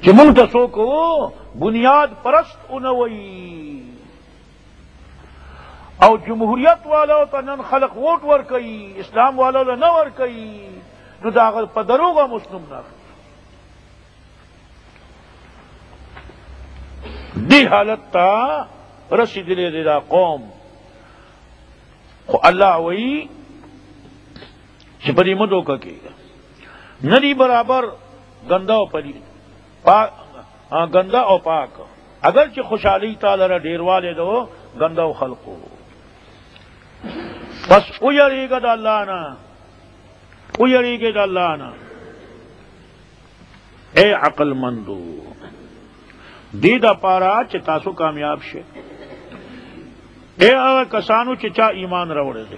کہ منگتسو کو بنیاد پرست انوئی او جمہوریت والو تا نن خلق ووٹ ور کئی اسلام والو نہ ور کئی نو دا پدروغا مسلم نہ دی حالت تا رسید لے دا قوم خو اللہ وئی چپری مدو کا کی ندی برابر گندا و پلی گندا او پاک اگرچہ خوشحالی تعالی ڈیر والے دو گندا و خلقو بس اجڑے گا دا اللہ نا اجڑے گا دا اللہ نا اے عقل مندو دی دا پارا چی تاسو کامیاب شے اے اگر کسانو چی چا ایمان روڑے دے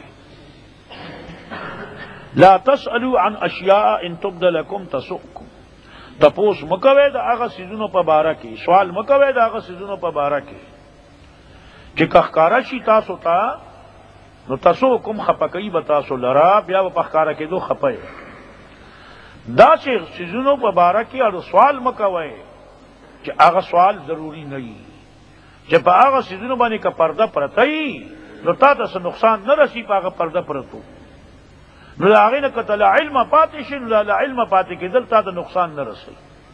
لا تسألو عن اشیاء ان تبد لکم تسؤکم تپوس مکوے دا آغا سیزنو پا بارا کی سوال مکوے دا آغا سیزنو پا بارا کی چی کخکارا شی تاسو تا نو تسؤکم خپکی بتاسو لرا بیا با پخکارا کی دو خپے دا چی سیزنو پا بارا کی اور سوال مکوے چی آغا سوال ضروری نہیں جب پا آغا سیزنو بانی کا پردہ پرتائی نو تا تس نقصان نہ رسی پا آغا پردہ پرتو نو دا آغی نکتا لا علم پاتی شی نو لا علم پاتی کی دل تا دا نقصان نہ رسی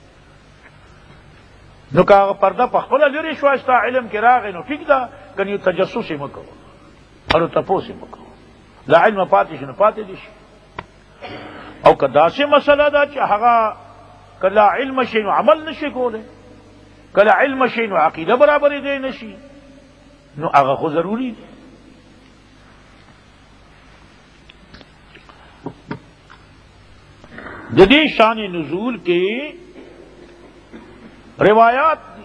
نو کا آغا پردہ پخپلا لری شواستا علم کی راغی نو ٹھیک دا کنیو تجسوسی مکو اور تپوسی مکو لا علم پاتی شی نو پاتی دی شی او کدا سی مسئلہ دا چی حقا کلا علم شی نو عمل نشی کولے کلا علم شی نو عقیدہ برابر دے نشی نو آغا خو ضروری دے جدید شان نزول کے روایات دی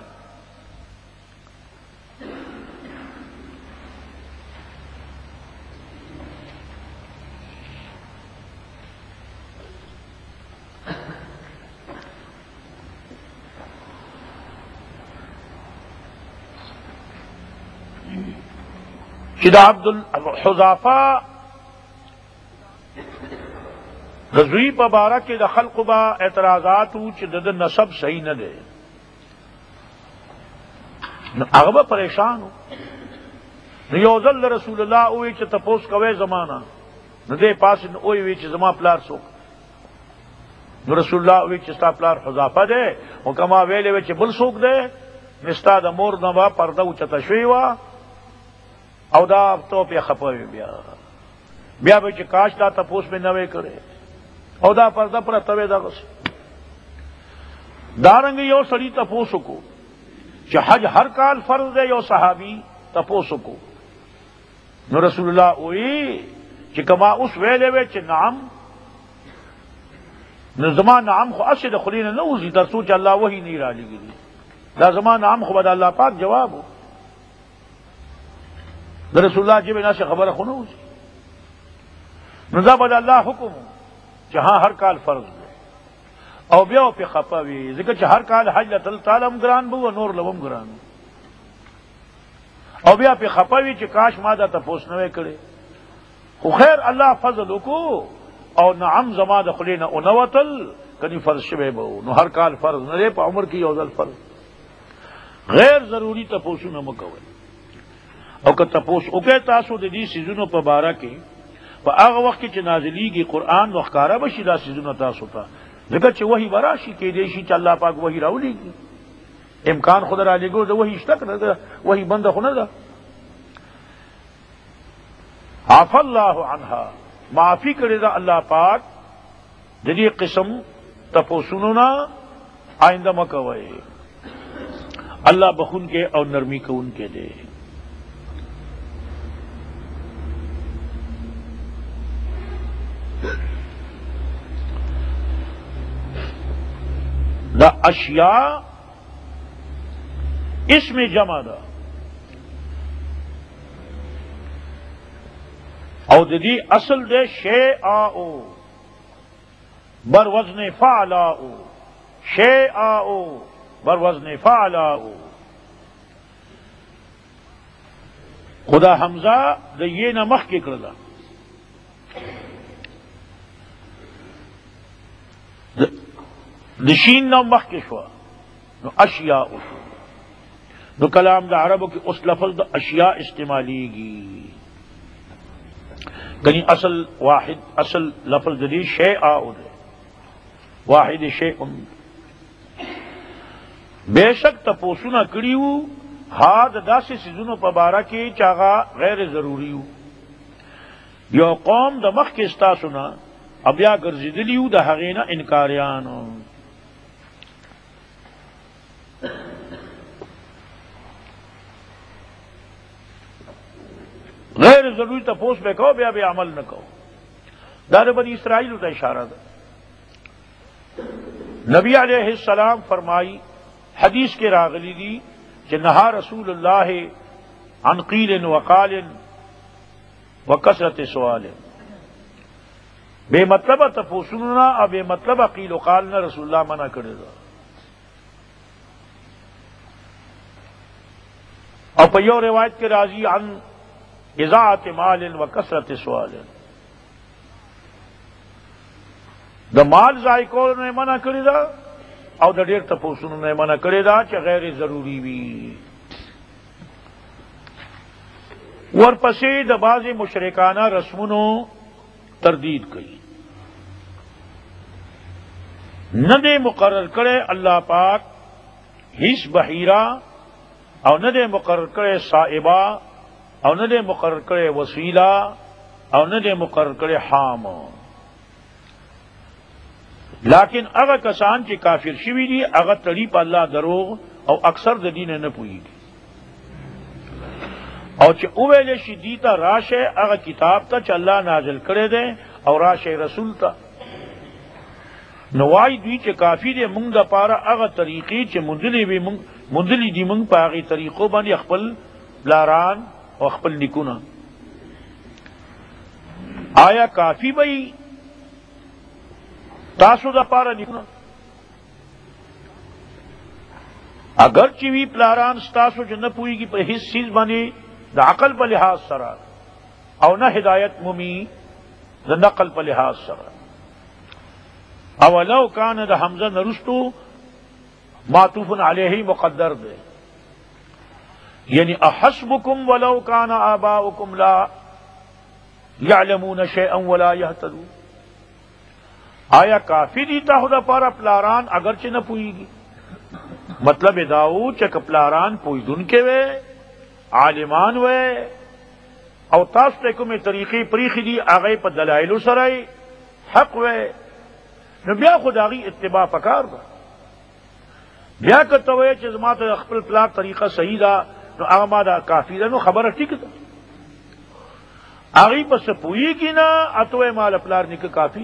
شدا عبد الحذافہ غزوی پا بارہ کے دا خلق با اعتراضات چی دا نسب صحیح نہ دے اغبا پریشان ہو نیوزل رسول اللہ اوی چی تپوس کوئے زمانہ نو دے پاس اوی وی چی زمان پلار سوک نو رسول اللہ اوی چی ستا پلار حذافہ دے وکما ویلے وی چی بل سوک دے نستا دا مور نوا پردو چتا شویوا او دا تو پی خپوی بیا بی چی کاش دا تپوس میں نوے کرے او دا پردہ پر توے دا غص دارنگ یو سڑی تپوسو کو چی حج ہر کال فرض دے یو صحابی تپوسو کو نو رسول اللہ اوئی چی کما اس ویلے وے چی نعم نو زمان نعم خو اسد خلین نوزی در سوچ اللہ وہی نہیں را لگی دی دا زمان نعم خو بدا اللہ پاک جواب ہو در رسول اللہ جب اینا سے خبر خو نوزی نو دا بدا اللہ حکم ہو جہاں ہر کال فرض دے او بیاو پی خپاوی ذکر چھ ہر کال حج لتل تعالم گران بو و نور لوم گران او بیا پی خپاوی چھ کاش مادا تپوس نوے کرے خو خیر اللہ فضل کو او نعم زما دخلین اونوتل کنی فرض شبے بو نو ہر کال فرض نرے پا عمر کی یوزل فرض غیر ضروری تپوسو نمکوے او که تپوس اوکے تاسو دی سیزونو پا بارا کے پا آغا وقت چی نازلی گی قرآن وخکارا بشی دا سیزون تاسو تا ذکر چی وحی براشی کے دیشی چی اللہ پاک وحی راولی گی امکان خود را لگو دا وحی اشتک نا دا وحی بند خود نا دا عف اللہ عنہا معافی کرے دا اللہ پاک جدی قسم تپوسنونا آئندہ مکوئے اللہ بخون کے اور نرمی کو ان کے دے دا اشیاء اس میں جمع دا او دی اصل دے شیء بر وزن فعلا شیء بر وزن فعلا خدا حمزہ دا یہ نمخ کے کردا دشین نو مخ کے شوا نو اشیاء نو کلام دا عربو کی اس لفظ دا اشیاء استعمالی گی گنی اصل واحد اصل لفظ دی شیء واحد شیء بے شک تپوسونا کریو ہاد دا سے سیزونو پبارا کی چاغا غیر ضروریو یو قوم دا مخ کے استاسونا اب یا گرزدلیو دا حقینا انکاریانو غیر ضروری تپوس بے کہو بیا بے عمل نہ کہو دار بنی اسرائیل تا اشارہ دا نبی علیہ السلام فرمائی حدیث کے راغلی دی کہ نہا رسول اللہ عن قیل وقال وکثرت سوال بے مطلب تپوسنا اور بے مطلب قیل وقال نہ رسول اللہ منع کرے گا اور پیو روایت کے راضی عن اضاعت مال وکثرت سوال دا مال ذائقوں نے منع کرے گا او دا ډیر تپوسونو نه منع کړی دا چې غیر ضروری وي ورپسې د بعضې مشرکانه رسمونو تردید کوي نه دی مقرر کړی الله پاک هیڅ بحیره او نه دی مقرر کړی صائبه او نه دی مقرر کړی وسیله او نه دی مقرر کړی حام لیکن اگر کسان چې کافر شوی دي هغه تړي په الله دروغ او اکثر د دین نه پوهیږي او چې اوویل شي دي ته راشه هغه کتاب ته چې الله نازل کړی دی او راشه رسول ته نوای دوی چې کافی دي مونږ د پاره هغه طریقې چې مندلی دي مونږ په هغه طریقو باندې خپل لاران او خپل نکونه آیا کافی بئی تاسو دا پارا نکنا اگر چوی پلاران ستاسو جو نہ پوئی گی پر حس چیز بانی دا عقل پا لحاظ سرا او نہ ہدایت ممی دا نقل پا لحاظ سرا اولو کان دا حمزہ نرستو معطوف علیہ مقدر دے یعنی احسبکم ولو کان آباؤکم لا یعلمون شیئا ولا یہتدون آیا کافی دیتا خدا پارا پلاران اگرچہ نہ پوئی گی مطلب داؤ چک پلاران پوئی دن کے وے عالمان وے او تاس تے کمی طریقی پریخی دی آگئی پا دلائلو سرائی حق وے نو بیا خداغی اتباع پکار دا بیا کتوئے چیز ما تا اخپل پلار طریقہ صحیح دا نو آگا ما دا کافی دا نو خبر ٹھیک دا آگئی پس پوئی گی نا اتوئے مال پلار نک کافی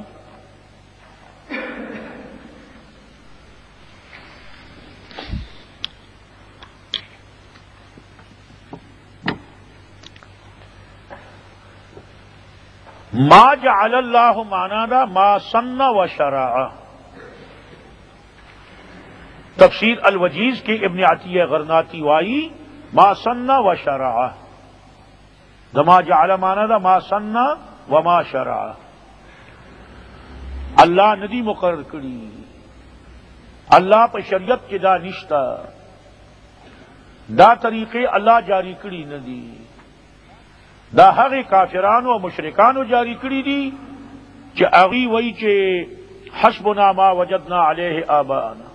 ما جعل اللہ مانا دا ما سن و شرع تفسیر الوجیز کے ابن عطیہ غرناطی وائی ما سن و شرع دا ما جعل مانا دا ما سن و ما شرع اللہ ندی مقرر کری اللہ پہ شریعت کے دا نشتا دا طریقے اللہ جاری کری ندی دا هغه کافرانو او مشرکانو جاری کړی دي چې هغه وایي چې حسبنا ما وجدنا علیه آباءنا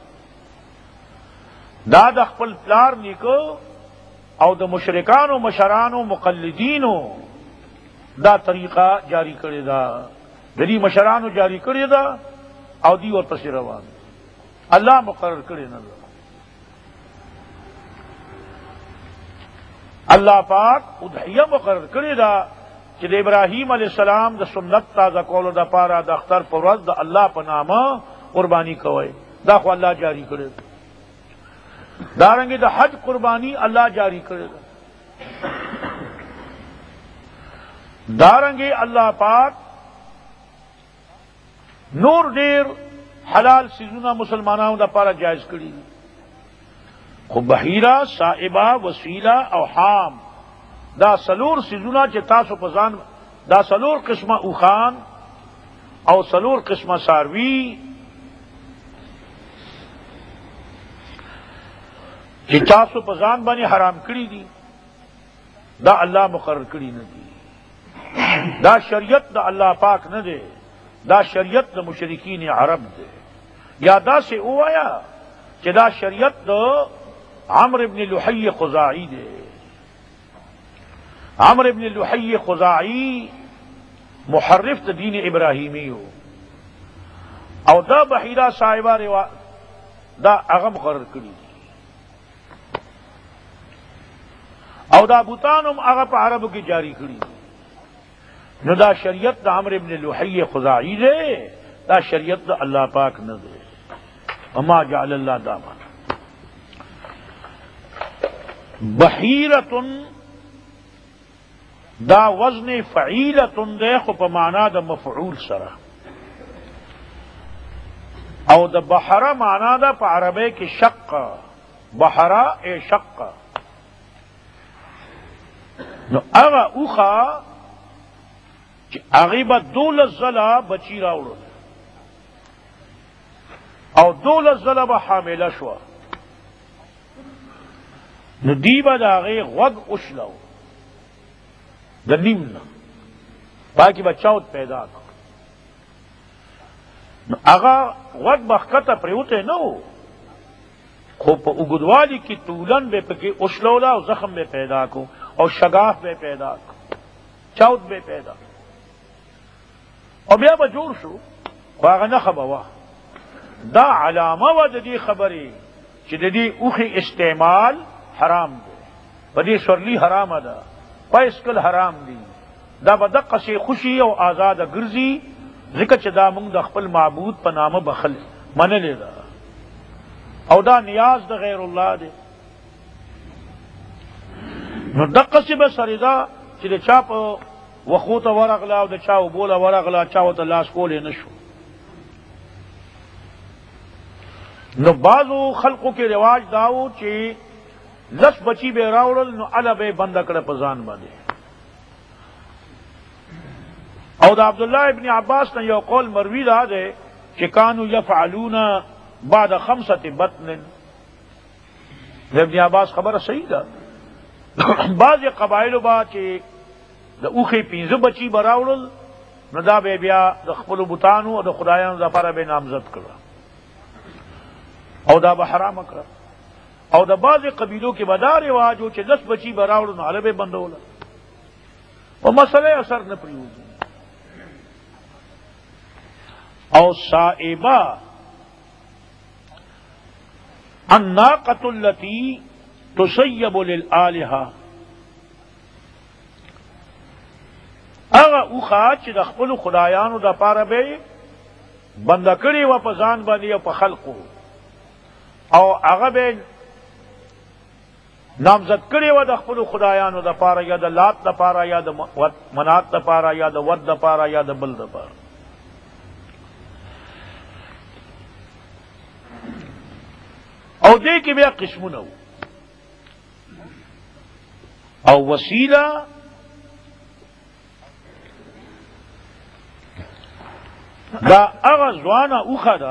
دا د خپل پلار نیکو او د مشرکانو مشرانو مقلدینو دا طریقہ جاری کړی دا د دې مشرانو جاری کړی دا او دی ورپسې روان الله مقرر کړی نه اللہ پاک اضحیہ مقرر کرے دا کہ دا ابراہیم علیہ السلام دا سنت تازہ کولو دا پارا دا اختر پرورد دا اللہ پنامہ قربانی کوئے دا خو اللہ جاری کرے دا دارنگے دا حج قربانی اللہ جاری کرے دا دارنگے اللہ پاک نور دیر حلال سیزونا مسلمانوں دا پارا جائز کری خو بحیرہ صائبہ وسیلہ او حام دا سلور سیزونا چه تاسو پزان دا سلور قسمہ اوخان او سلور قسمہ ساروی چې تاسو په ځان باندې حرام کړی دي دا الله مقرر کړی نه دي، دا شریعت د الله پاک نه دی، دا شریعت د مشرکین عرب دی. یا دا سے اوایا چې دا شریعت د عمرو ابن لحی خزاعی دی. عمرو ابن لحی خزاعی محرف د دین ابراهیمی او دا بحیرہ صاحبہ دا هغه مقرر کړی دي او دا بوتانم هغه په عربو کې جاری کړی دي. نو دا شریعت د عمرو ابن لحی خزاعی دی، دا شریعت د الله پاک نه دی. وما جعل الله داما بحیرۃ دا وزن فعیلۃ دی خو په معنا د مفعول سره، او د بحره معنا دا په عربی کې شق، بحره ای شق. نو هغه اوخه چې هغې به 12 ځله بچي راوړل او 12 ځله به حامله شوه، نو دی به د هغې غوږ وشلو د نیم نه، پاکې به چاود پیدا کړ. نو هغه غوږ به ښکته پرېوتی نه و، خو په اوږدوالي کې طولن به پکې وشلوله او زخم به پیدا کو او شگاف به پیدا کو، چاود به پیدا کو او بیا به جوړ شو. خو هغه نښه به وه. دا علامه وه د دې خبرې چې د دې اوښې استعمال حرام دی، په دې سورلي حرامه ده، پیسکل حرام دي. دا به دقسې خوشي او آزاده ګرځي، ځکه چې دا موږ د خپل معبود په نامه بخل منلې ده او دا نیاز د غیر الله دی. نو دقسې به سره ده چې د چا په وخو ته ورغله او د چا اوبوله ورغله، چا ورته لاس کولی نه شو. نو بعضو خلقو کې رواج داو چې 10 بچی به راوړل، نو اله به بنده کړه په ځان باندې. او د عبدالله ابن عباس نه یو قول مروي دا دی چې کانو یفعلون بعد 5 بطن. د ابن عباس خبره صحیح ده. بعض قبایلو با چې د اوخې 15 بچی به راوړل، نو دا به بیا د خپلو بوتانو او د خدایانو دپاره به نامزد کړه او دا به حرامه کړه. او د بعضې قبیلو کې به دا رواج و چې 10 بچی به راوړل، نو هله به بندوله په مسئله اثر نه پرېوځي. او صائبه الناقة التي تسيب للآلهة، هغه اوښه چې د خپلو خدایانو دپاره به بنده کړې وه په ځان باندې او په خلقو، او هغه به نامزد کړې وه د خپلو خدایانو دپاره، یا د لات دپاره، یا د منات دپاره، یا د ود دپاره، یا د بل دپاره. او دې کې بیا قسمونه وو. او وسیله دا هغه ځوانه اوښه ده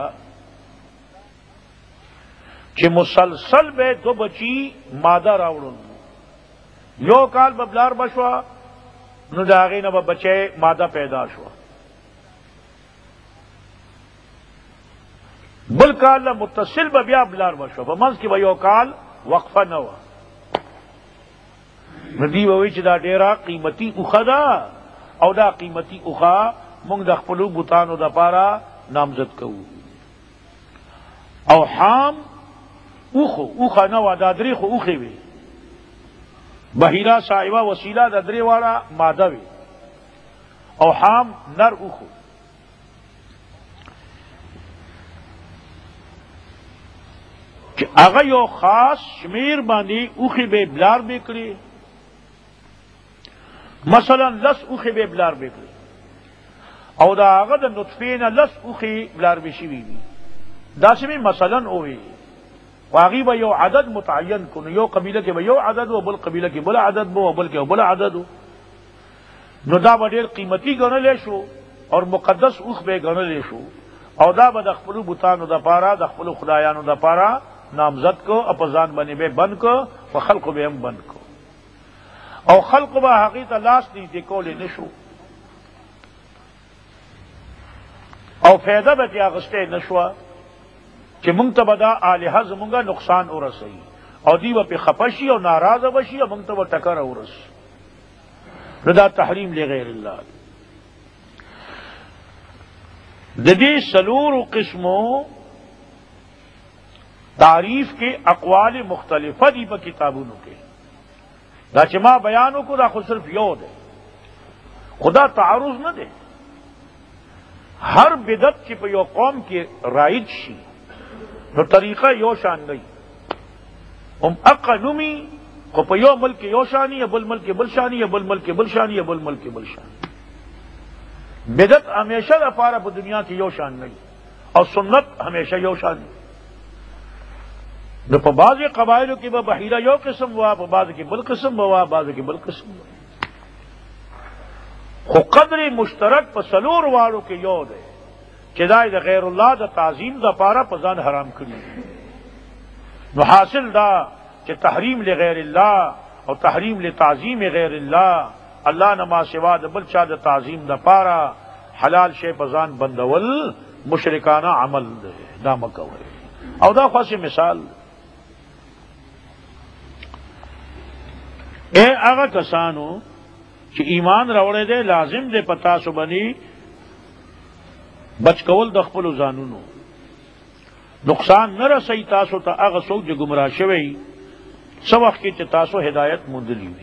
چې مسلسل به 2 بچی ماده راوړل، یو کال به بلار بشوه، نو د هغې نه به بچی ماده پیدا شوه، بل کال له متصل به بیا بلار بشوه، په منځ کې به یو کال وقفه نه وه. نو دوی به وایي چې دا ډېره قیمتي اوښه ده او دا قیمتي اوښه مونږ د خپلو بوتانو دپاره نامزد کوو. او حام اوښه نه وه، دا 3 خو اوښې وې، بحیره صاحبه وسیله د 3 واړه ماده وې، او حام نر اوښو. چې هغه یو خاص شمیر باندې اوښې به بلار به کړي، مثلا 10 اوښې به بلار به کړي، او دا هغه د نطفې نه 10 اوښې بلار به شوي وي. داسې به مثلا اووي، هغې به یو عدد متعین کړو، یو قبیله کې به یو عدد و، بل قبیله کې بل عدد و، بل کې بل عدد و. نو دا به ډېر قیمتي ګڼلی شو او مقدس اوښ به ګڼلی شو، او دا به د خپلو بوتانو دپاره، د خپلو خدایانو دپاره نامزد کو اپزان بنے بے بند کو و خلق بے ہم بند کو او خلق با حقیقت لاس دی دی کولے نشو او فیدہ بیتی آغستے نشوا کہ منگتبہ دا آلہہ زمونگا نقصان او رسئی او دیو پہ خپشی او ناراض بشی او منگتبہ ٹکر او رس ردا تحریم لغیر اللہ ددی سلور قسموں تعریف کے اقوال مختلف دی پا کتابوں کے دا چما بیانوں کو دا خود صرف یو دے خدا تعارض نہ دے ہر بدعت کی پہ یو قوم کی رائج شی نو طریقہ یو شان گئی اقنمی کو پہ یو ملک یو شانی یا بل ملک بل شانی یا بل ملک بل شانی یا بل ملک بل شانی بدعت ہمیشہ دا پارا پہ دنیا کی یو شان گئی اور سنت ہمیشہ یو شان گئی نو پا بعض قبائلوں کی با بحیرہ یو قسم ہوا پا بعض کی بل قسم ہوا بعض کی بل قسم ہوا خو قدر مشترک پا سلور والوں کے یو دے چدائی دا غیر اللہ دا تعظیم دا پارا پزان حرام کری نو حاصل دا کہ تحریم لغیر اللہ اور تحریم لتعظیم غیر اللہ اللہ نما سوا دا بل چا دا تعظیم دا پارا حلال شے پزان بندول مشرکانہ عمل دے دا مکوے او دا خواسی مثال اے آغا کسانو کہ ایمان روڑے دے لازم دے پتا سو بنی بچ کول دخپل زانونو نقصان نہ رسی تاسو تا آغا سوک جو گمراہ شوئی سو وقت کی تاسو ہدایت مندلی ہوئی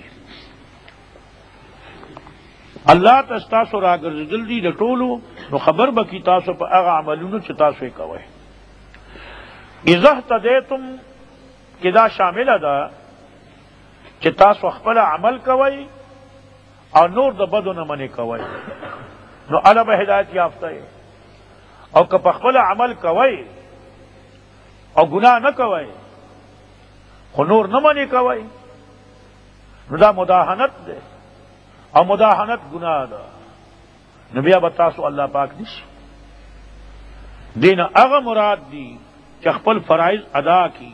اللہ تستاسو راگر جلدی لٹولو نو خبر بکی تاسو پا آغا عملونو چی تاسو کوئے ازہ تدیتم کدا شامل دا چی تاسو اخپل عمل کوئی اور نور دا بدو نمانے کوئی نو علم ہدایت یافتہ ہے اور کپ اخپل عمل کوئی اور گناہ نہ کوئی خو نور نمانے کوئی نو دا مداحنت دے اور مداحنت گناہ دا نبیہ بتاسو اللہ پاک دیسی دین اغا مراد دی کہ اخپل فرائض ادا کی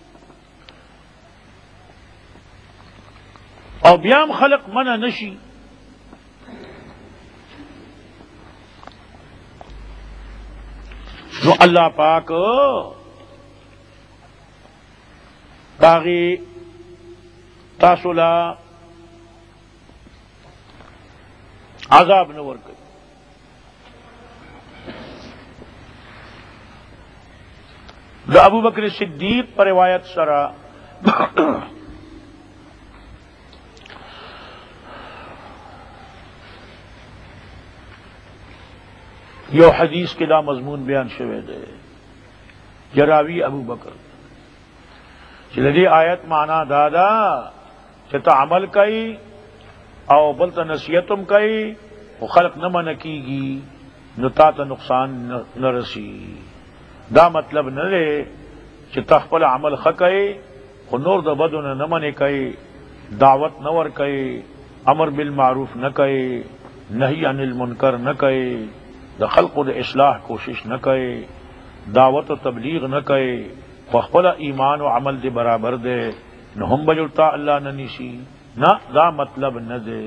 اور بیام خلق منع نشی جو اللہ پاک باغی تاسولا عذاب نور کر جو ابو بکر صدیق پر روایت سرا یو حدیث کے دا مضمون بیان شوے دے جراوی ابو بکر چلدی آیت معنی دادا چتا عمل کئی او بلتا نصیحتم کئی وہ خلق نہ من کی گی نتا تا نقصان نہ رسی دا مطلب نہ لے چتا خپل عمل خکئی خو نور دا بدو نہ من کئی دعوت نہ ور کئی امر بالمعروف نہ کئی نہی عن المنکر نہ کئی دا خلق و دا اصلاح کوشش نہ کئے دعوت و تبلیغ نہ کئے فخپلا ایمان و عمل دے برابر دے نہ ہم بجلتا اللہ نہ نیسی نہ دا مطلب نہ دے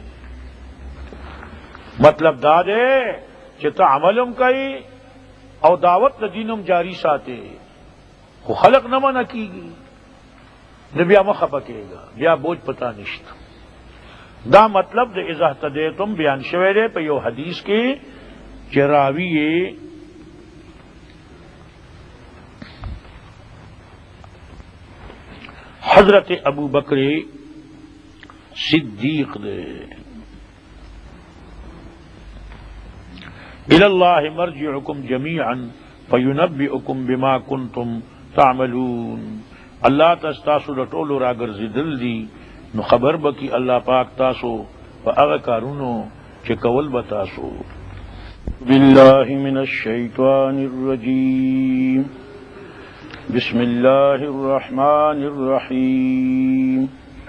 مطلب دا دے چتا عملم کئی او دعوت دا دینم جاری ساتے خو خلق نہ منع کی گی نہ بیا مخبکے گا بیا بوجھ پتا نشت دا مطلب دے اذا اهتدیتم بیان شوے دے پہ یو حدیث کی چراوی حضرت ابو بکر صدیق دے الاللہ مرجعکم جمیعا فینبئکم بما کنتم تعملون اللہ تستاسو لٹولو راگر زدل دی نو خبر بکی اللہ پاک تاسو و اغکارونو چکول بتاسو باللہ من الشیطان الرجیم بسم اللہ الرحمن الرحیم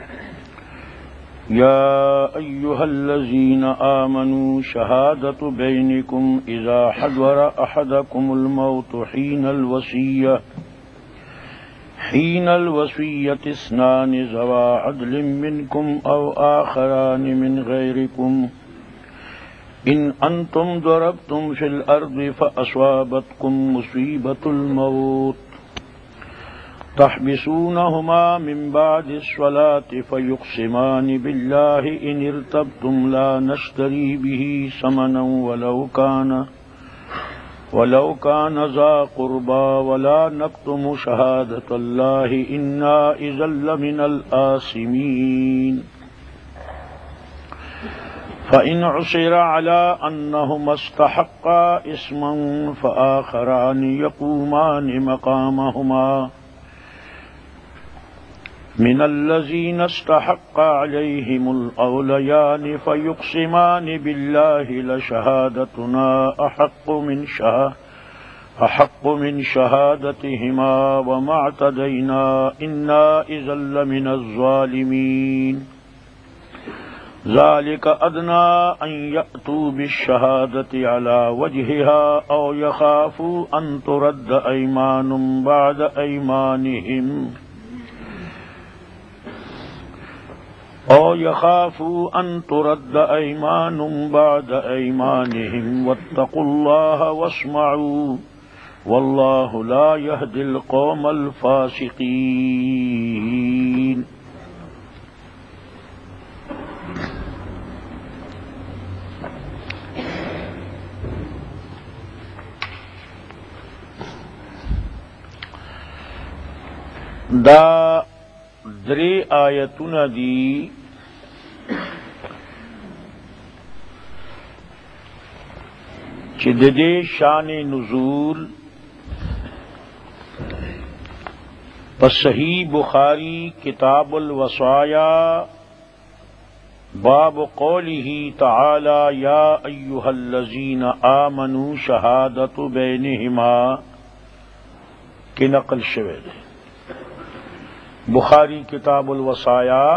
یا ایہا الذین آمنوا شہادت بینکم اذا حضر احدکم الموت حین الوصیہ حين الوصية اثنان ذوا عدل منكم أو آخران من غيركم إن أنتم ضربتم في الأرض فأصابتكم مصيبة الموت تحبسونهما من بعد الصلاة فيقسمان بالله إن ارتبتم لا نشتري به ثمنا ولو كان ذا قربى ولا نكتم شهادة الله إنا إذا لمن الآثمين فإن عثر على أنهما استحقا إثما فآخران يقومان مقامهما من الذين استحق عليهم الأوليان فيقسمان بالله لشهادتنا أحق من شهادتهما وما اعتدينا إنا إذا لمن الظالمين ذلك أدنى أن يأتوا بالشهادة على وجهها أو يخافوا أن ترد أيمان بعد أيمانهم واتقوا الله واسمعوا والله لا يهدي القوم الفاسقين. دا درې آیتونه دي چې د دې شان نزول په صحیح بخاری کتاب الوصایا باب قوله تعالی یا ایها الذین آمنوا شهادت بینهما کی نقل شوی دی. بخاری کتاب الوصایا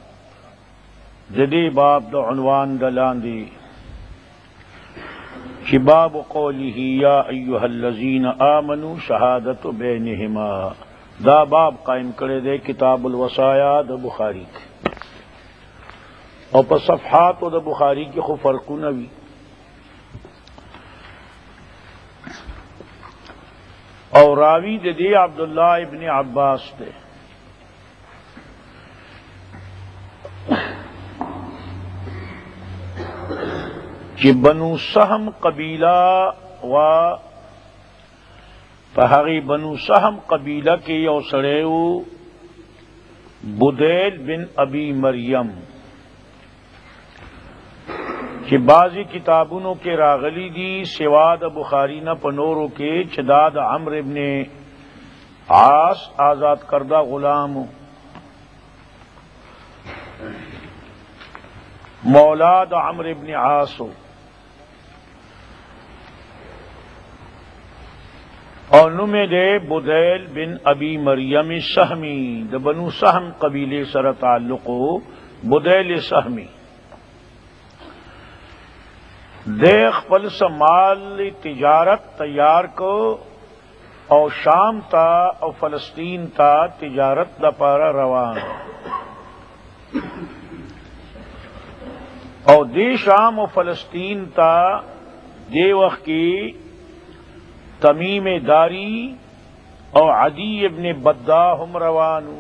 جدی باب د عنوان دلاندی کہ باب قوله یا ایها الذین آمنوا شهادت بینهما دا باب قائم کرے دے کتاب الوصایا د بخاری کی اور پر صفحات د بخاری کی خو فرقونه وی اور راوی د دی عبداللہ ابن عباس دے کہ بنو سہم قبیلہ و فہغی بنو سہم قبیلہ کے یو سڑیو بدیل بن ابی مریم کہ بعضی کتابونوں کے راغلی دی سواد بخاری نہ پنوروں کے چداد عمرو ابن عاص آزاد کردہ غلام مولاد عمرو ابن عاص اور نمے دے بدیل بن ابی مریم سہمی د بنو سہم قبیلے سر تعلق بدیل سہمی دیکھ پل سمال تجارت تیار کو اور شام تا اور فلسطین تا تجارت دا پارا روان اور دے شام و فلسطین تا دے وقت کی تمیم داری اور عدی ابن بدا ہم روانو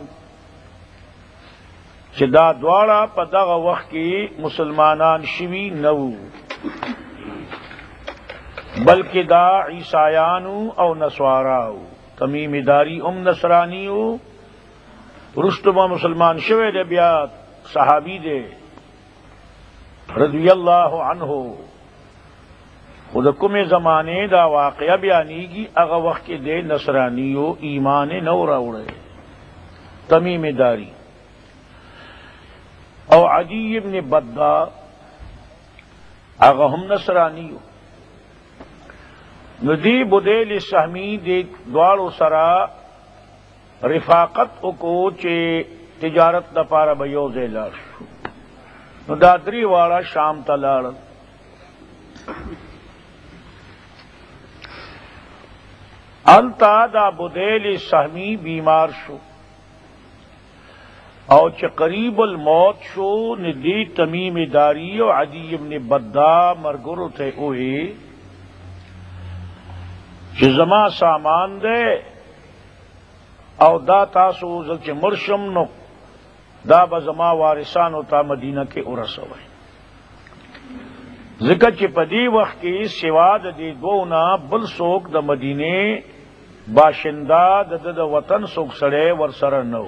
چدا دوارا پدغ وقت کی مسلمانان شوی نو بلکہ دا عیسایانو او نسواراو تمیم داری نصرانیو رستما مسلمان شوی دے بیات صحابی دے رضی اللہ عنہ خود کم زمانے دا واقعہ بیانی کی اغا وقت کے دے نصرانیو ایمان نو راوڑے تمیم داری او عدی ابن بدا اغا ہم نصرانیو ندی بدیل سہمی دے دوارو سرا رفاقت اکو چے تجارت دا پارا بیوزے لار دادری والا شام تلار التا دا بدیل سہمی بیمار شو او چ قریب الموت شو ندی تمیم داری او عدی ابن بدا مرگرو تے اوہی چ زما سامان دے او دا تاسو زل چ مرشم نو دا بزما وارثانو تا مدینہ کے ارسوئے ذکر چ پدی وقت کی سوا د دی دونا بل سوک د مدینے باشندہ د وطن سوک سڑے ورسر نو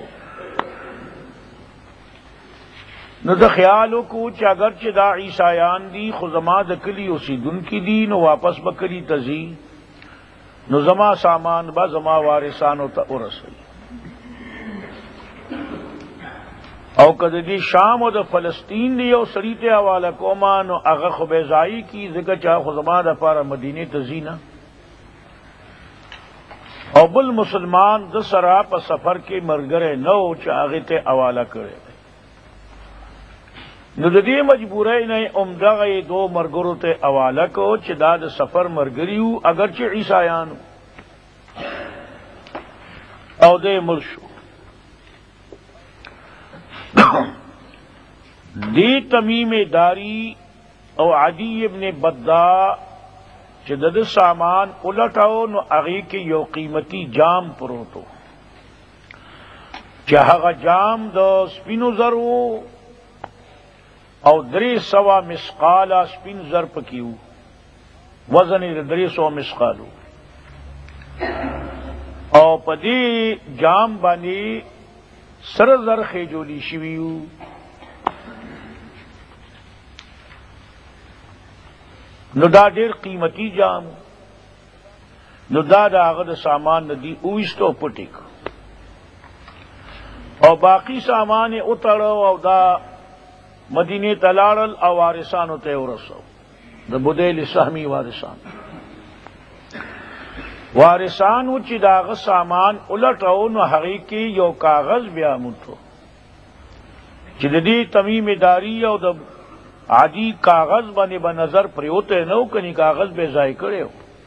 نو د خیالو کو چ اگر چ دا عیسایان دی خو زما د کلی اوسیدون کی دی نو واپس بکری تزی نو زما سامان با زما وارثانو تا ورسوي او کده دی شام او د فلسطین دی او سړی ته حواله کوما نو هغه خو بیزایی کی ذکر چا خو زما د پاره مدینه تزینا او بل مسلمان د سرا په سفر کې مرګره نو چې هغه ته حواله کړي نو د دې مجبورای نه عمدغه دو مرګرو ته حواله کو چې دا د سفر مرګریو اگر چې عیسایانو او دې مرشو دی تمیم داری او عدی ابن بدا چې د سامان الټاو نو هغه کې یو قیمتي جام پروتو چې هغه جام د سپینو زرو او 300 مسقاله سپین زر پکیو وزن یې 300 مسقالو او پدی جام باندې سر زر خېجولی شویو نو دا ډیر قیمتي جام نو دا هغه د سامان ندی اوښتو پټیک او باقی سامان اتړو او دا مدینه تلال او وارثانو ته ورسو د بدیل سهمی وارثانو چې داغه سامان الټاو نو هغه کې یو کاغذ بیا مونته چې د دې تمیم داری او د عادی کاغذ باندې به نظر پریوته نو کني کاغذ به ځای کړو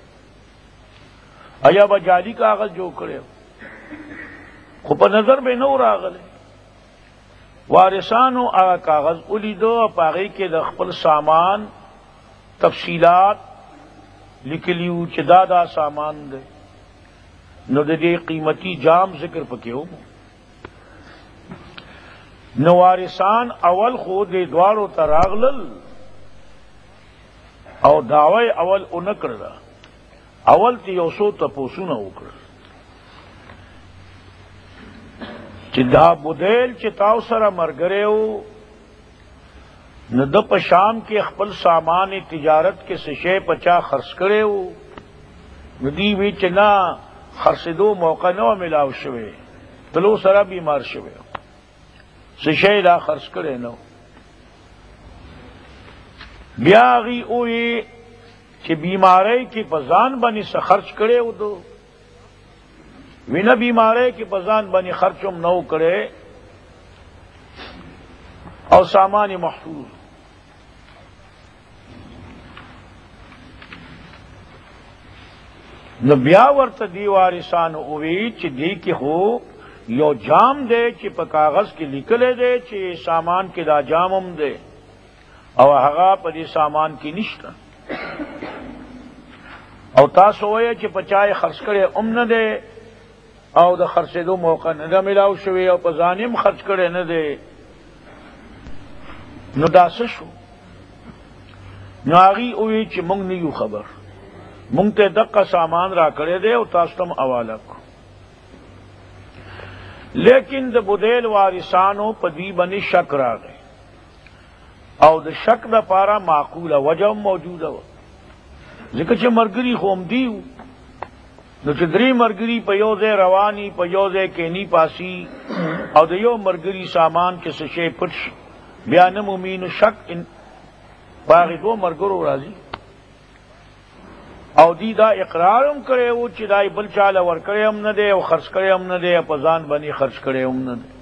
ایا به جعلی کاغذ جو کړو خو په نظر به نو راغله وارثانو هغه کاغذ ولیدو په هغه کې د خپل سامان تفصیلات لیکلیو چې دا سامان دی نو د دې قیمتي جام ذکر پکېو نو وارثان اول خو دې دواړو تراغلل او داوی اول اونکړه اول ته یو څو تپوسونه وکړه چې دا بدیل چې تاسو سره مرګریو نو د په شام کې خپل سامان تجارت کې سشے پچا خرڅ کړو نو دی وی چې نه خرڅېدو موقع نه ملاو شوه تلو سره بیمار شوه سشے لا خرڅ کړي نو بیا غي اوې چې بیماری کې پزان باندې څه خرچ کړي و دو وینا بیماری کې پزان باندې خرچوم نو کړي او سامان محفوظ نو بیا ورته دی وارثان اووی چې دی کې هو یو جام دی چې په کاغذ کې لیکل دی چې سامان کې دا جام هم دی او هغه په دې سامان کې نشته او تاسو وایي چې پچای خرڅ کړي نه دی او د خرڅېدو موقع نه ملاو شوی او په ځانیم خرڅ کړي نه دی نو دا څه شو نو هغه وایي چې مونږ نه یو خبر مونږ ته دغه سامان را کړی دی او تاسو ته حواله کو لیکن د بدیل وارثانو په دې باندې شک راغی او د شک لپاره معقوله وجه موجوده و ځکه چې مرګري خوم دیو نو چې درې مرګري په یو ځای رواني په یو ځای کې نی پاسي او د یو مرګري سامان کې څه شی پټ بیا نه مومین شک ان باغ دو مرګرو راځي او دی دا اقرارم کړي او چې دای بل چاله ور کړي هم نه دی او خرڅ کړي هم نه دی په ځان باندې خرڅ کړي هم نه دی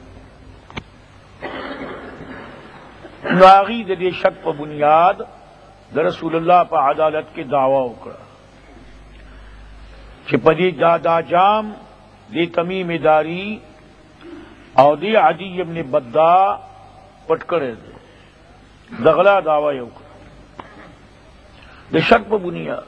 نو هغه د دې شک په بنیاد د رسول الله په عدالت کې دعوا وکړه چې پدی دا جام دی تمیم داری او دی عدی ابن بدا پټ کړی دی د غلا دعوی یو د شک په بنیاد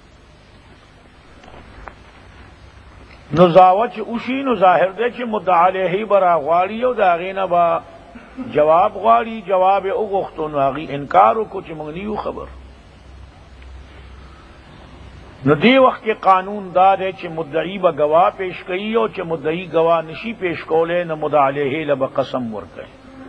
نو زاوه چې اوشي نو ظاهر دی چې مدعا علیه برا غواړي او د هغې نه به جواب غواړي جواب یې وغوښتو نو هغې انکار وکړو چې موږ نه یو خبر نو دی وخت کې قانون دا دی چې مدعی به گواہ پیش کوي او چې مدعی گواہ نشي پیش کولی نو مدعا علیه له به قسم ورکوي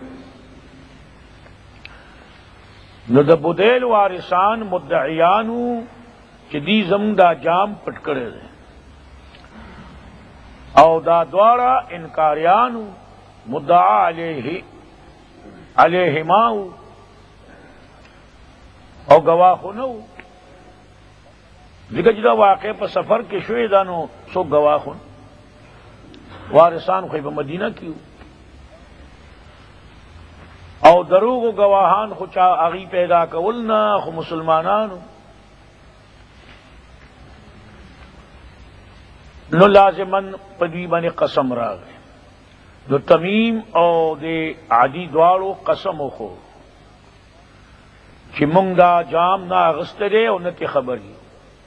نو د بدیل وارثان مدعیانو چې دی زموږ دا جام پټ کړی دی او دا دواړه انکاریانو مدعا علیهما او گواہ نه و ځکه چې دا واقع په سفر کې شوې ده نو څوک گواہ خو وارثان خو په مدینه کې او دروغ گواهان خو چا هغې پیدا کول نه خو مسلمانانو نو لازمن په دوی باندې قسم راغی نو تمیم او د عدی دواړو قسم وخور چې مونږ دا جام نه اغسته دی او نه ترې خبر یو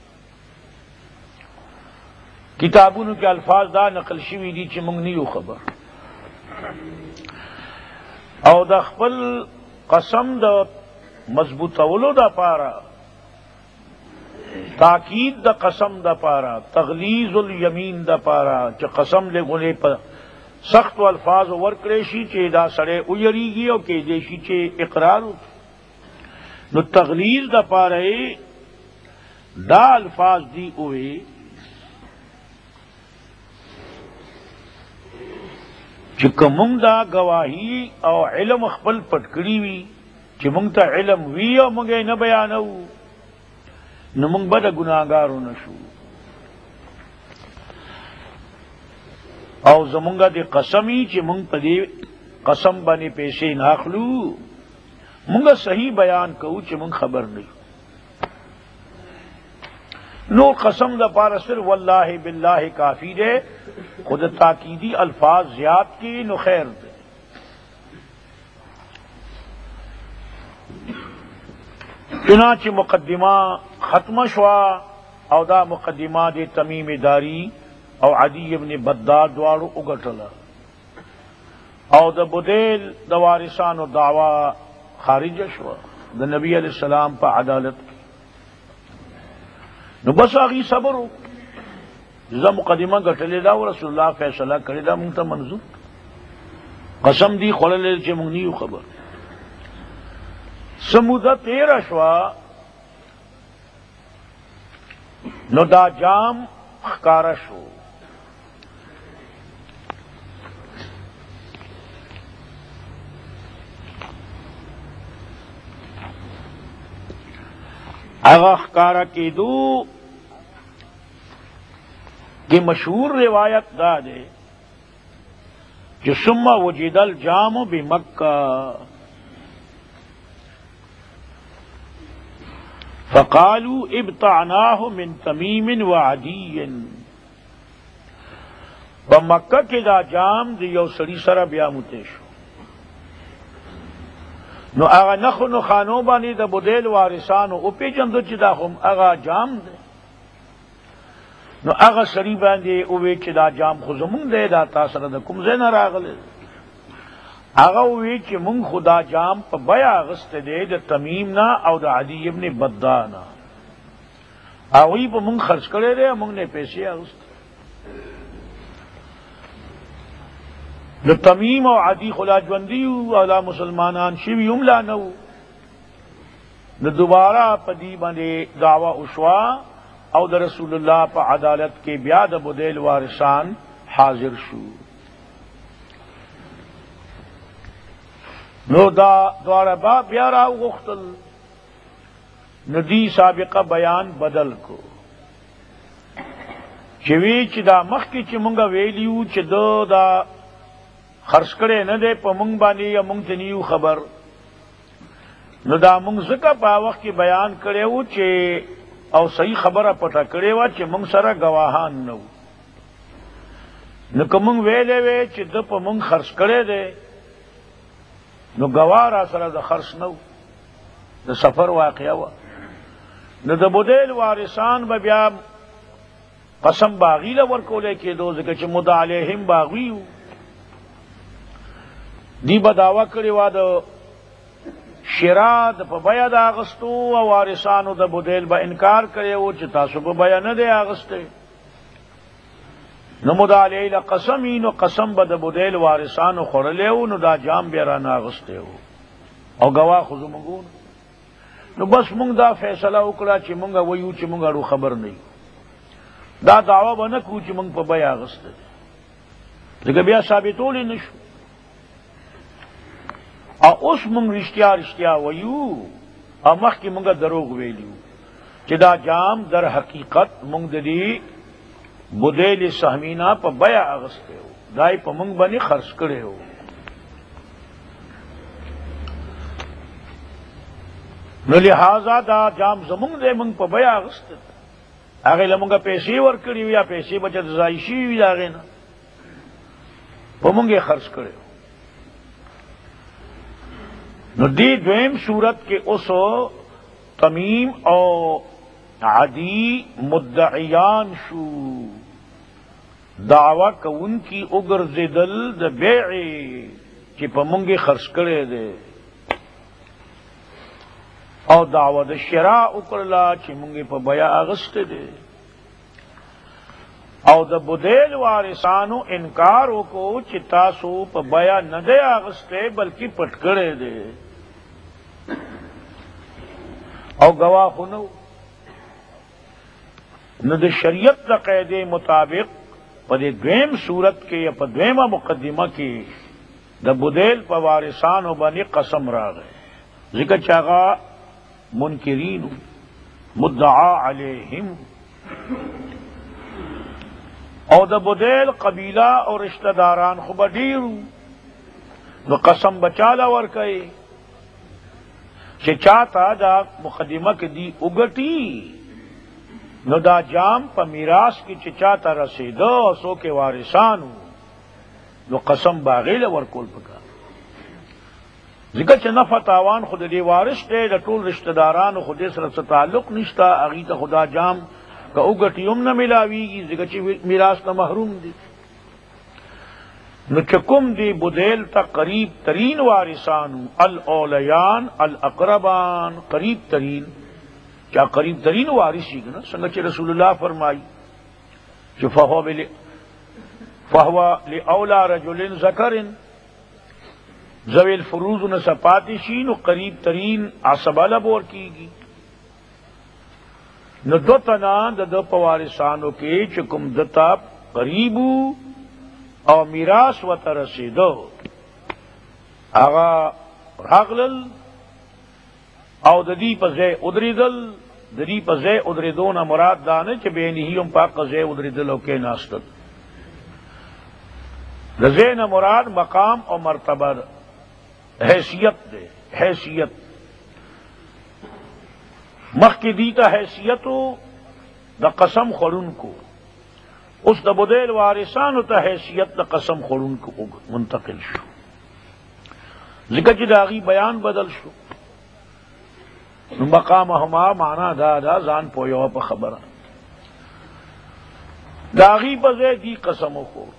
کتابونو کې الفاظ دا نقل شوي دي چې مونږ نه یو خبر او د خپل قسم د مضبوطولو د پاره تاکید د قسم د پاره تغلیظ الیمین د پاره چې قسم لګولې په سخت الفاظ ورکړې شي چې دا سړی ویریږي او کې دې شي چې اقرار نو تغلیظ د پاره دا الفاظ دی اوې چې کوم دا گواہی او علم خپل پټ کړی وي چې مونږ ته علم وی او مونږ نه بیانو نو مونږ به د ګناهګارو نشو او زمونږ د قسمی چې مونږ په دې قسم باندې پیسې نه اخلو مونږ صحیح بیان کوو چې مونږ خبر نه یو نو قسم د پاره صرف والله بالله کافی دے خود تاکیدی الفاظ زیاد کی نو خیر دے چنانچہ مقدمہ ختم شوا او دا مقدمہ دے تمیم داری او عدی ابن بدار دوارو اگٹلا او دا بدیل دا وارثان و دعوی خارج شوا دا نبی علیہ السلام پا عدالت نو بس آغی صبر ہو جزا مقدمہ گٹلے دا و رسول اللہ فیصلہ کرے دا مونږ ته منظور قسم دی خوڑلے چے مونږ نیو خبر سمودہ تیرہ شوا نو دا جام خکارا شو اغا خکارا کی دو کہ مشہور روایت دا دے کہ ثم وجد الجام بمکہ فقالوا ابتعناہ من تمیم وعدی بمکہ کے دا جام دی یو سڑی سرا بیا متیشو نو اغا نخو نو خانو بانی دا بدیل وارثانو او پیجندو چی دا خم اغا جام دے نو اغا سری باندې اووی چې دا جام خو زمونږ دی دا تا سره د کوم ځای نه راغلی هغه ووی چې مونږ خو دا جام په بیه اخیستی دی د تمیم نه او د عدی ابن بدا نه هغوی په مونږ خرڅ کړی دی مونږ نه پیسې اخیستی د تمیم او عدی خو لا ژوندي وو او لا مسلمانان شوي هم لا نه وو نو دوباره په دې باندې دعوه وشوه او د رسول اللہ پا عدالت کے بیا د بدیل وارثان حاضر شو نو دا دوارا با بیا راو غختل ندی سابقہ بیان بدل کو چوی چی دا مخ کی چی منگا ویلیو چی دو دا خرچ کرے نہ دے پا منگ بانی یا منگ تنیو خبر نو دا منگ زکا پا وقت کی بیان کرے ہو چی او صحیح خبره پټه کړې وه چې موږ سره گواهان نه وو، نو که موږ ویلې وې چې ده په موږ خرڅ کړی دی نو ګواه را سره د خرڅ نه وو، د سفر واقعه وه. نو د بدیل وارثان به بیا قسم باغی له ورکولی کېدو، ځکه چې مدعا علیهم باغوی وو. دی به دعوه کړې وه د شرا د په بیه د اغستو، او وارثانو د بدیل به انکار کړی و چې تاسو په بیه نه دی اغستی. نو مدعا علیه له قسم وي، نو قسم به د بدیل وارثانو خوړلی و، نو دا جام بیا رانه اغستی و او ګواه خو زموږ و. نو بس مونږ دا فیصله وکړه چې مونږ ویو چې مونږ اړو خبر نه یو، دا دعوه به نه کوو چې مونږ په بیه اغستی، ځکه بیا ثابتولی نه شو. او اوس مونږ رښتیا رښتیا ویو، او مخکې مونږ دروغ ویلي چې دا جام در حقیقت مونږ د دې بدیل سهمینا په بیه اغستی و، دا یې په مونږ باندې خرڅ کړی و. نو لہذا دا جام زمونږ دی، مونږ په بیه اغستی، هغې له مونږه پیسې ورکړي وي یا پیسې به چېرته ضایع شوي وي د هغې نه، په مونږ یې خرڅ کړی و. نو دی دویم صورت کے اس تمیم او عدی مدعیان شو، دعوی کون کی اگرزدل د بیع چې په مونږ خرڅ کړی دی، او دعوی د شراء وکړله چې مونږ په بیه اغستی دی، او د بدیل وارثانو انکار وکړو چې تاسو په بیه نه دی اغستی بلکې پټ کړی دی، او گواہ خو نو. نو د شریعت د قاعدې مطابق په دې دویم صورت کې یا په دویمه مقدمه کې د بدیل په وارثانو باندې قسم راغی، ځکه چې هغه منکرین مدعا علیهم، او د بدیل قبیله او رشتہ داران خو به ډېرو، نو قسم به چاله ورکوي چې چاته دا مقدمه کې دی وګټي، نو دا جام په میراث کې چې چاته رسیده او څوک یې وارثانو، نو قسم به هغې له ورکول پکار، ځکه چې نفع تاوان خو د دې وارث دی، د ټول رشتہ دارانو خو دې سره څه تعلق نشته، هغې ته خو دا جام که وګټي هم نه میلاویږي، ځکه چې میراث نه محروم دي. نو چکم دی بدیل تا قریب ترین وارثانو، الاولیان الاقربان، قریب ترین، چا قریب ترین وارثی نا، سنگا چی رسول اللہ فرمائی کہ فہو لأولا رجل ذکر ذوی الفروض نسپاتشین، قریب ترین عصبہ لبور کی گی. نو دو تنا دو پوارثانو کے چکم دتا قریبو او میراث وته رسیدو، هغه راغلل او د دې په ځای ودرېدل. د دې په ځای ودرېدو نه مراد دا نه چې بینهی هم په هغه ځای ودرېدل او کېناستل، د ځای نه مراد مقام او مرتبه حیثیت دی. حیثیت مخکې دې ته حیثیتو د قسم خوړونکو، اس د بدیل وارثانو ته حیثیت د قسم خوړونکو منتقل شو، ځکه چې د هغې بیان بدل شو. نو مقامهما معنا دا ځان پوهیوه په خبره، د هغې په ځای دی قسم وخوړ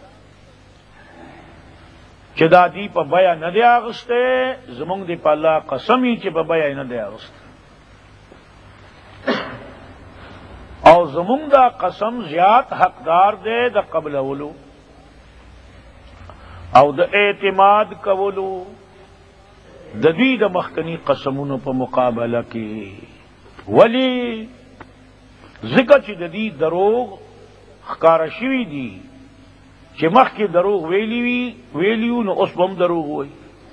چې دا دی په بیه نه دی اغستی، زمونږ دی په الله قسم وي چې په بیه نه دی اغستی، او زمونږ دا قسم زیات حقدار دی د قبلولو او د اعتماد کولو د دوی د مخکنی قسمونو په مقابله کې. ولی ځکه چې د دوی دروغ ښکاره شوي دي، چې مخکې دروغ ویلیو نو اوس به هم دروغ وایي،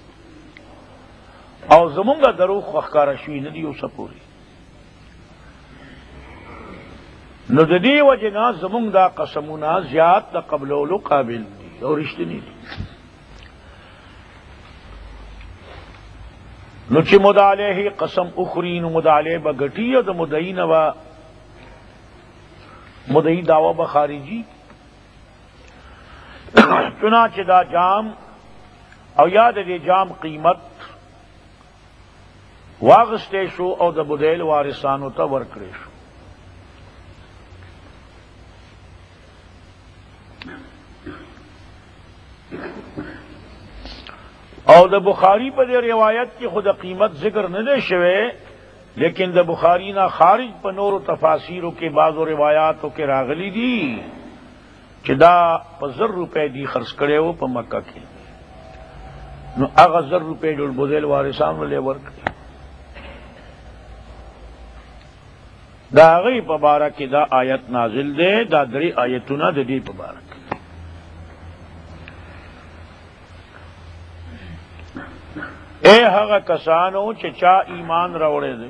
او زمونږ دروغ خو ښکاره شوي نه دي اوسه پورې. نو د دې وجې نه زمونږ دا قسمونه زیات د قبلولو قابل دي او رښتیني دي. نو چې مدعا علیه قسم اخري، نو مدعا علیه به ګټي او د مدعي نه به مدعی دعوی بخارجی چنانچہ دا جام او یاد دے جام قیمت واغستے شو او دا بدیل وارثانو تا ورکڑے شو. او دا بخاری پا دے روایت کی خود قیمت ذکر نہ دے شوے، لیکن دا بخاری نا خارج پا نور و تفاسیروں کے بعض و روایاتوں کے راغلی دی چدا پا 1000 روپے دی خرچ کرے ہو پا مکہ کی، نو اغا 1000 روپے جو بدیل وارثان لے ورکڑے دا غی پا بارک دا آیت نازل دے، دا دری آیتنا دا دی پا بارک. اے ہغا کسانو چچا ایمان روڑے دے،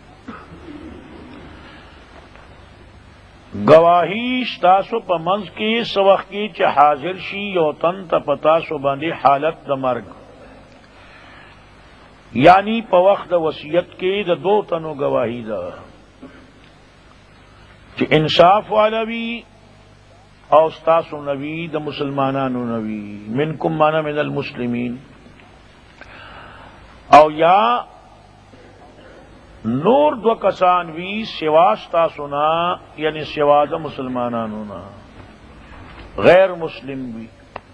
گواہی ستاسو پا منز کی سوخ کی چ حاضر شی یو تن تا پتاسو باندی حالت دا مرگ، یعنی پا وقت دا وصیت کی دا 2 تنو گواہی دا چ انصاف والا وی او ستاسو نوی دا مسلمانانو نوی، منکم مانا من المسلمین، او یا نور 2 کسان وی سواستا سنا یعنی سوا دا مسلمانانونا غیر مسلم وی.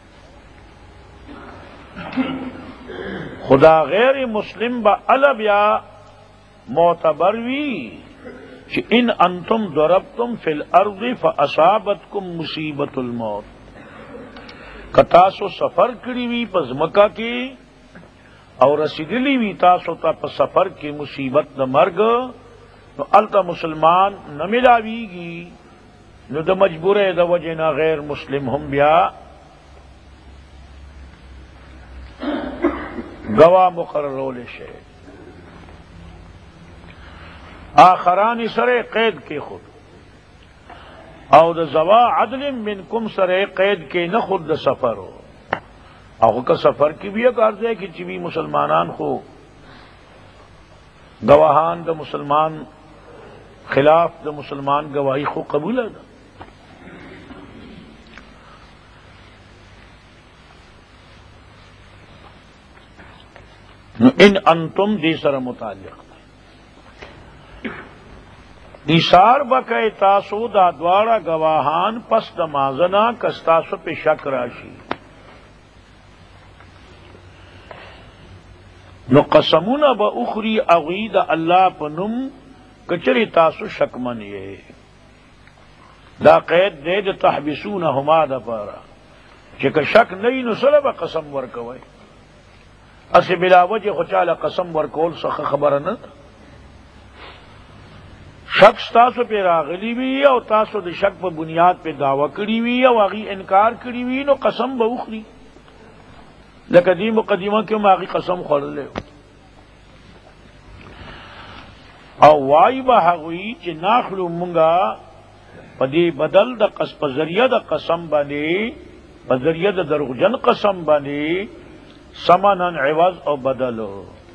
خدا غیر مسلم با علب یا معتبر وی کہ ان انتم ضربتم فی الارض فاصابتکم مصیبت الموت، کتاسو سفر کری وی پس مکہ کی اور رسیدلی وی تاسو تا پا سفر کی مصیبت دا مرگ، نو التا مسلمان نہ ملاویگی، نو دا مجبور دا وجنا غیر مسلم ہم بیا گواہ مقرر رول شے. آخران سرے قید کے خود او دا زوا عدل منکم سرے قید کے نہ خود دا سفر ہو، او کا سفر کی بھی ایک عرض ہے کہ چوی مسلمانان خو گواہان دا مسلمان خلاف دا مسلمان گواہی خو قبول ہے دا. ان انتم دی سر متعلق ایثار بکے تاسو دا دوارا گواہان پس دا مازنا کستاسو پہ شک راشی، نو قسمونا با اخری اغید اللہ پنم کچری تاسو شک منیے، دا قید دے دا تحبسونہما دا پارا چکا شک نئی نو سلب قسم ورکوئے، اسی بلا وجہ خچالا قسم ورکول سخ خبرنا شخص تاسو پہ راغلی وی او تاسو دا شک پہ بنیاد پہ دعوی کری وی او آغی انکار کری وی، نو قسم با اخری لقدیم مقدمہ کیوں آغی قسم خور لے او وائی با حقوی چی ناخلو منگا پا دی بدل دا پا ذریعہ دا قسم بانی، پا ذریعہ دا درغجن قسم بانی سمنن عوض او بدلو.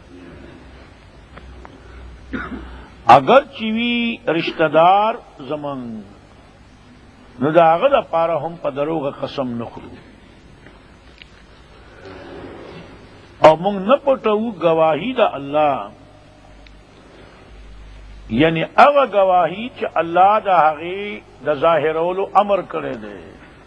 اگر چیوی رشتہ دار زمن نو دا آغا دا پارا ہم پا دروغ قسم نخلو، او منگ نپٹو گواہی دا اللہ، یعنی اغا گواہی چا اللہ دا حقی دا ظاہرولو امر کرے دے،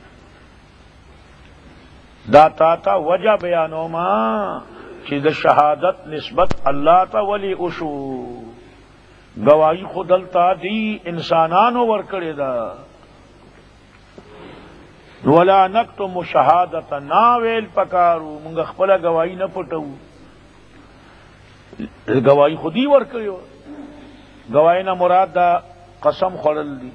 دا تا وجہ بیانو ما چی دا شہادت نسبت اللہ تا ولی اشو، گواہی خودلتا دی انسانانو ورکڑے دا، ولا نکتم شہادت ناویل پکارو، منگا خپلا گواہی نہ پٹو، گواہی خودی ورکڑیو، گواہی نہ مراد دا قسم خورل دی،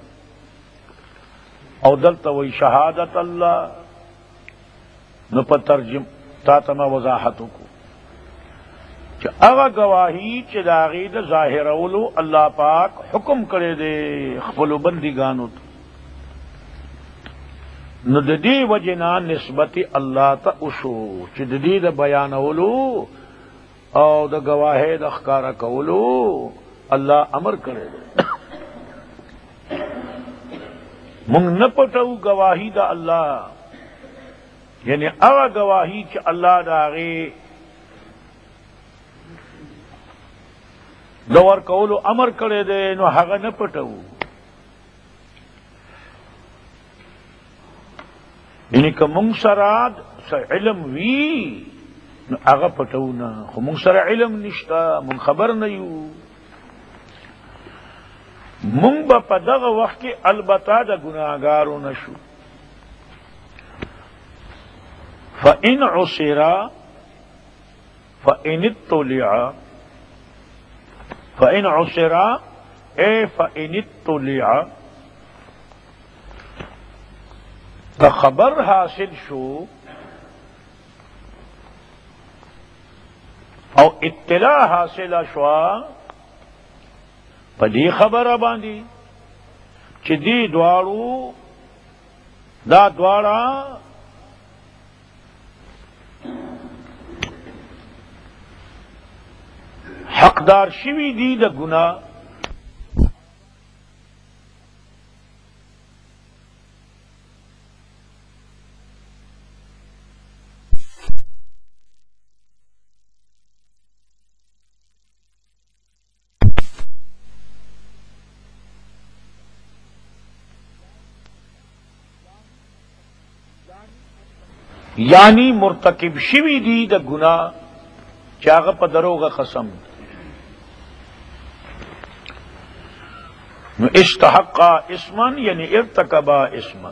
او دلتا وی شہادت اللہ، نو پا ترجم تا تما وضاحتو کو چا اغا گواہی چا داغی دا ظاہر اولو اللہ پاک حکم کرے دے خپلو بندی گانو تا، نو دا دی وجنا نسبتی اللہ تا اشو چا دا دی دا بیان اولو او دا گواہی دا اخکارا کولو اللہ امر کرے دے. منگ نہ پٹو گواہی دا اللہ، یعنی اغا گواہی چ اللہ داغے دور کولو امر کرے دے نو هغه نه پټو، یعنی که مونږ سره علم وی نو هغه پټو نه، خو مونږ سره علم نشته، مونږ خبر نه یو. مونږ به په دغه وخت کې البته د ګناهګارو نشو. فإن عسر فإن اطلع فإن عسر اے فإن اطلع کا خبر حاصل شو او اطلاع حاصل شوا پدی خبر باندې چې دی دواړو دا دواړه حقدار شوی دی د گناہ، یعنی مرتکب شوی دی د گناہ چاغه په دروغه قسم نو استحق اسما یعنی ارتکبا اسما.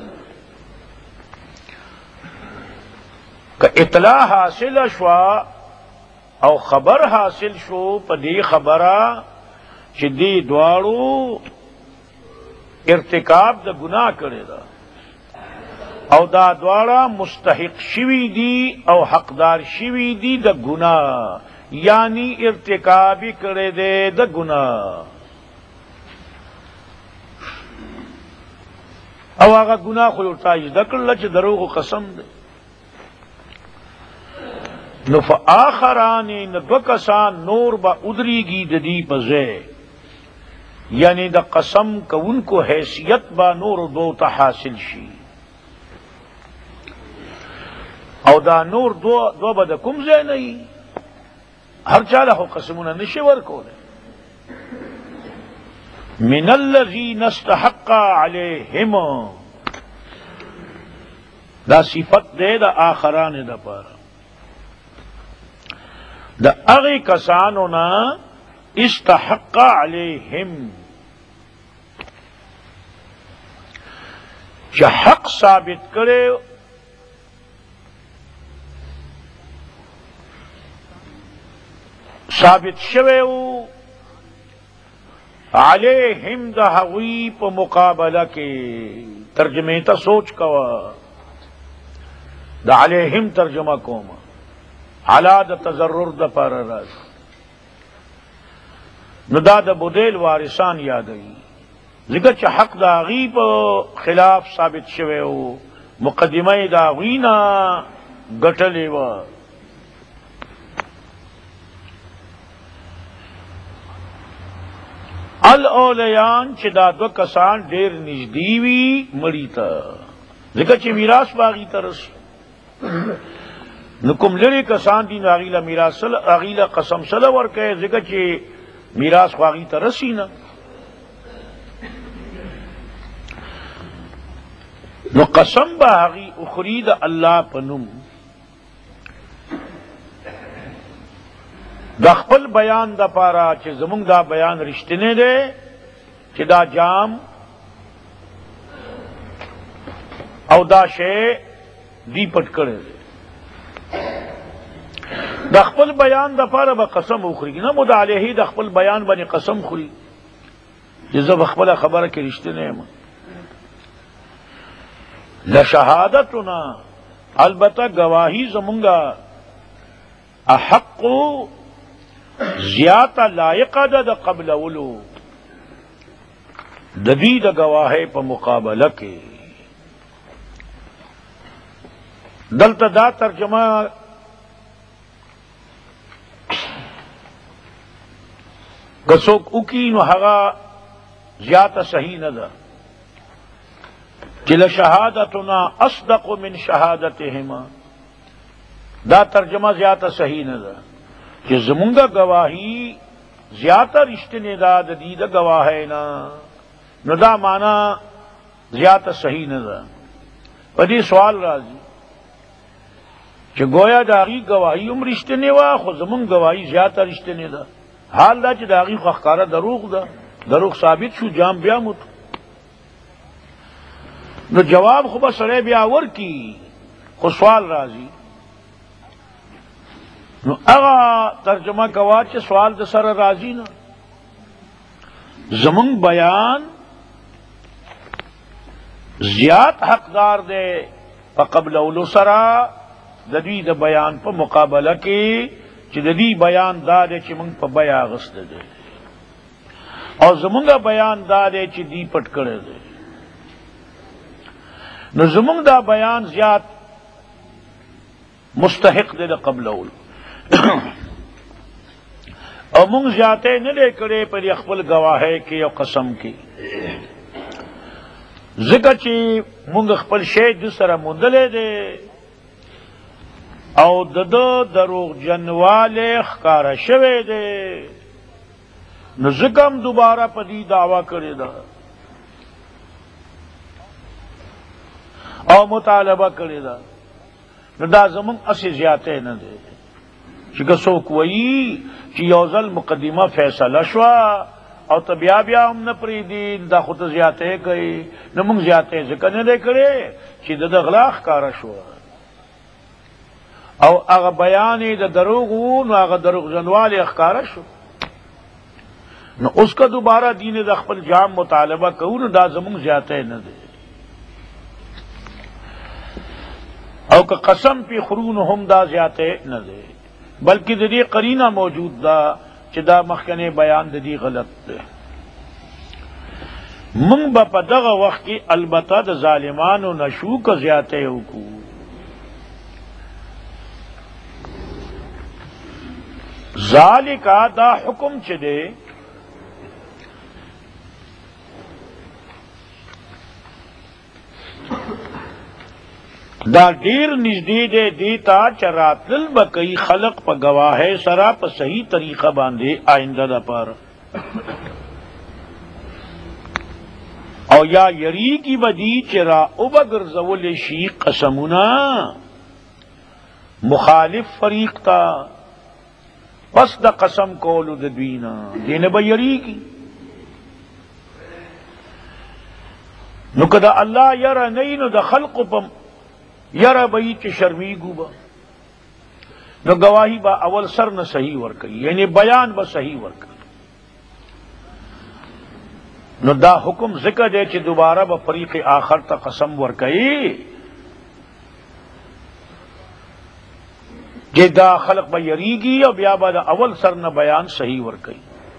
کہ اطلاع حاصل شوا او خبر حاصل شو په دې خبره چې دې دواړو ارتکاب د گناہ کړی دا او دا دواړه مستحق شوی دی او حقدار شوی دی د گناہ، یعنی ارتکاب کړی دی د گناہ. او هغه گناہ خو ورته زده کړل چې دروغ قسم دی. نو فآخران دو کسان نور با ادریږي د دې په ځای، یعنی د قسم کوونکو حیثیت با نور دو ته حاصل شي. او دا نور دو به د کوم ځای نه وي، هر چاله خو قسمونه نشي ورکولی. من الذین استحق علیہم دا صفت دے دا آخران دا پارا دا اغی کسانونا استحق علیہم چا حق ثابت کرے ثابت شویو علیہم دا حوی پا مقابلہ کے ترجمے تا سوچ کوا دا علیہم ترجمہ کوما علا دا تضرر دا پارا راز نو دا دا بدیل وارثان یادئی ذکر چا حق دا غی پا خلاف ثابت شویو مقدمہ دا غینا گٹلے و الاولیان چې دا دو کسان ډیر نږدې وي مړی ته، ځکه چې میراث باغی ته رسي. نو کوم لري کسان دي هغې له میراث سره هغې له قسم سره ورکوي، ځکه چې میراث خو هغې ته رسي نه. نو قسم به هغې اخري د الله په نوم دا خپل بیان دا پارا چې زمونږ دا بیان رښتینی دی چې دا جام او دا شی دی پټ کړی دی. دا خپل بیان دا پارا به قسم وخوري، نه مو د علیه د خپل بیان باندې قسم خوري چې زه به خپله خبره کې رښتینی یم. لشهادتنا البته گواهی زمونږه احق زیادہ لائق دا قبل اولو ددی دا گواہے پا مقابلہ کے. دلتا دا ترجمہ کسوک اکی نو حغا زیادہ صحیح نہ دا، کہ لشہادتنا اصدق من شہادتہما، دا ترجمہ زیادہ صحیح نہ دا کہ زمونگا گواہی زیادہ رشتنے دا دید گواہینا، نو دا مانا زیادہ صحیح نہ دا. پدی سوال راضی کہ گویا داغی گواہی رشتنے وا خو زمون گواہی زیادہ رشتنے دا، حال دا چې داغی خو ښکارا دروغ دا، دروغ ثابت شو جام بیا مت. نو جواب خو به سړی بیا ورکی، خو سوال راځي. نو هغه ترجمه کوا چې سوال د سره راځي نه، زمون بیان زیات حقدار دے په قبل اولو سره د دوی د بیان په مقابله کې چې د دې بیان دا دی چې موږ په بیا غسته دی، او زمونږ بیان دا دی چې دی پټ کړی دی. نو زمونږ دا بیان زیات مستحق دی د قبل اولو او مونږ زیاته نه دی کړی په خپل گواهی کې او قسم کې، ځکه چې مونږ خپل شی د سره موندلې دی او د دروغ جنواله ښکارا شوی دی، نو ځکه هم دوباره په دې دعوی کړې ده او مطالبه کړې ده. نو دا زمون اسی زیاته نه دی چې که څوک وایي چې یو ځل مقدمه فیصله شوه او ته بیا بیا هم نه پرېږدي، دا خو ته زیاته کوي. نو موږ زیاته ځکه نه دی کړی چې د غلا ښکاره شوه او هغه بیان د دروغ و، نو هغه دروغ جنواله ښکاره شو. نو اس کا دوبارہ دین د خپل جام مطالبه کوو، نو دا زمون زیاته نه دی. او که قسم پی خرون هم دا زیاته نه دی، بلکې د دې قرینه موجود ده چې دا مخکنه بیان د دې غلط دی. موږ به په دغه وخت کې البته د ظالمانو نشو که زیاته وکړو. ذالک دا حکم چې دی دا ډیر نږدې دی دیتا چې راتلل به کوي خلق په گواهی سره په صحیح طریقه باندې آئنده دپاره، او یا یریږي به دي چې را وبګرځولی شي قسمونه مخالف فریق ته پس د قسم کولو د دوی نه، دې نه به یریږي. نو که د الله یره نه وي نو د خلقو په یره به وي چې شرمیږو به، نو گواهی به اول سر نه صحیح ورکوي، یعنی بیان به صحیح ورکوي. نو دا حکم ذکر دی چې دوباره به فریق آخر ته قسم ورکوي کہ دا خلق با یریگی او بیا با دا اول سر نہ بیان صحیح ورکی.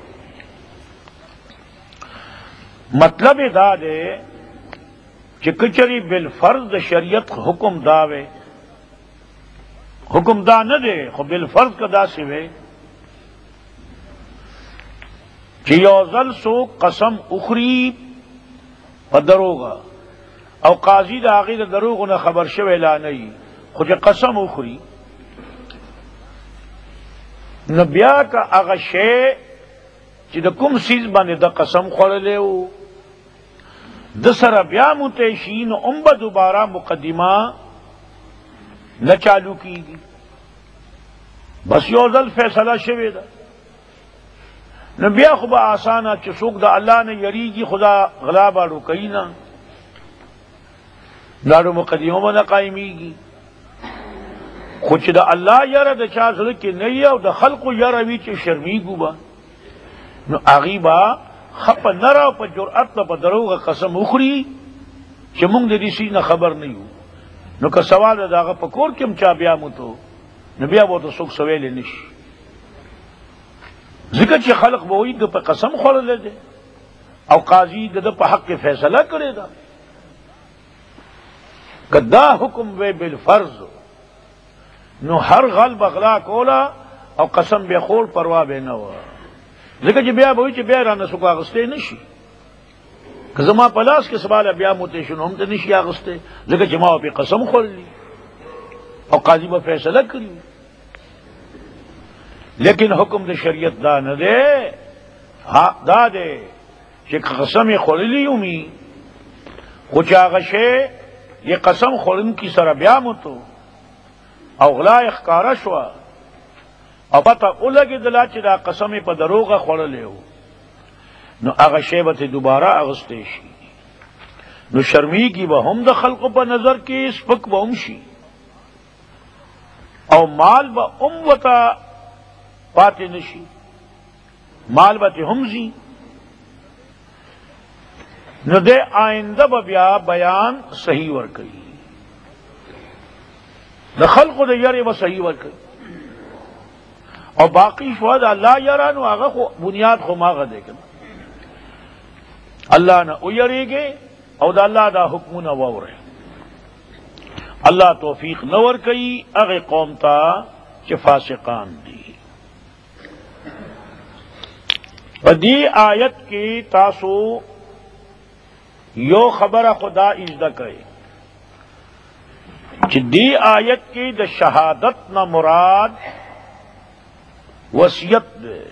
مطلب دا دے کہ کچری بالفرض دا شریعت حکم داوے، حکم دا نہ دے خو بالفرض کا دا سوے کہ یوزل سو قسم اخری پا دروغا او قاضی دا آغی دا دروغ نہ خبر شوے لا نئی خو جا قسم اخری نو بیا کا هغه شی چې د کوم سیز باندې د قسم خوړلی و د سره بیا متشي نو هم به دوباره مقدمه نه چالو کیږي، بس یو ځل فیصله شوې ده. نو بیا خو به آسانه چې څوک د الله نه یریږي خدا غلا باړو کوي نه، داړو مقدمه به نه قایمیږي. خو چې د الله یره د چا زړه کې نه وي او د خلقو یره وي چې شرمیږو به، نو هغې به خپه نه را په جرأت به په دروغه قسم وخوري چې موږ د دې شي نه خبر نه یو. نو که سوال د هغه په کور کې هم چا بیا موتو نو بیا به ورته څوک سویلی نه شي، ځکه چې خلق به وایي د په قسم خوړلی دی او قاضي د ده په حق کې فیصله کړې ده. که دا حکم وی بالفرض نو هر غل بغلا کولا او قسم به خور پروا به نه و، ځکه چې بیا به وایي چې بیا رانه څوک اخیستی نه شي. کہ زما پلاس کے سوال بیا موتے شنو ہم ته نشي اغسته ځکه چې ما په قسم خورلی او قاضی به فیصله کړی. لیکن حکم د شریعت دا نه دی، دا دی چې قسم خورلی یومي خو چې هغه شی یہ قسم خورن کی سره بیا موتو او غلا اخکارا شوا او پته ولګېدله چې دا قسم په دروغه خوړلی و، نو هغه شی به دوباره اغستی شي. نو شرمیږي به هم د خلقو په نظر کې، سپک به هم شي او مال به هم ورته پاتې نشي، مال به هم ځي. نو دے آئندہ بیا بیان صحیح ورکړي، د خلقو د یری به صحیح ورکړي او باقی شو د الله یرا نو هغه خو بنیاد خو ماغه دی کنه. اللہ نہ اویریږي او د الله دا حکمونه ووره. اللہ توفیق نور کوي هغه قوم ته چې فاسقان دي. په دې آیت کې تاسو یو خبره خدا اجدا کرے چې دی آیت کې د شهادت نه مراد وصیت ده،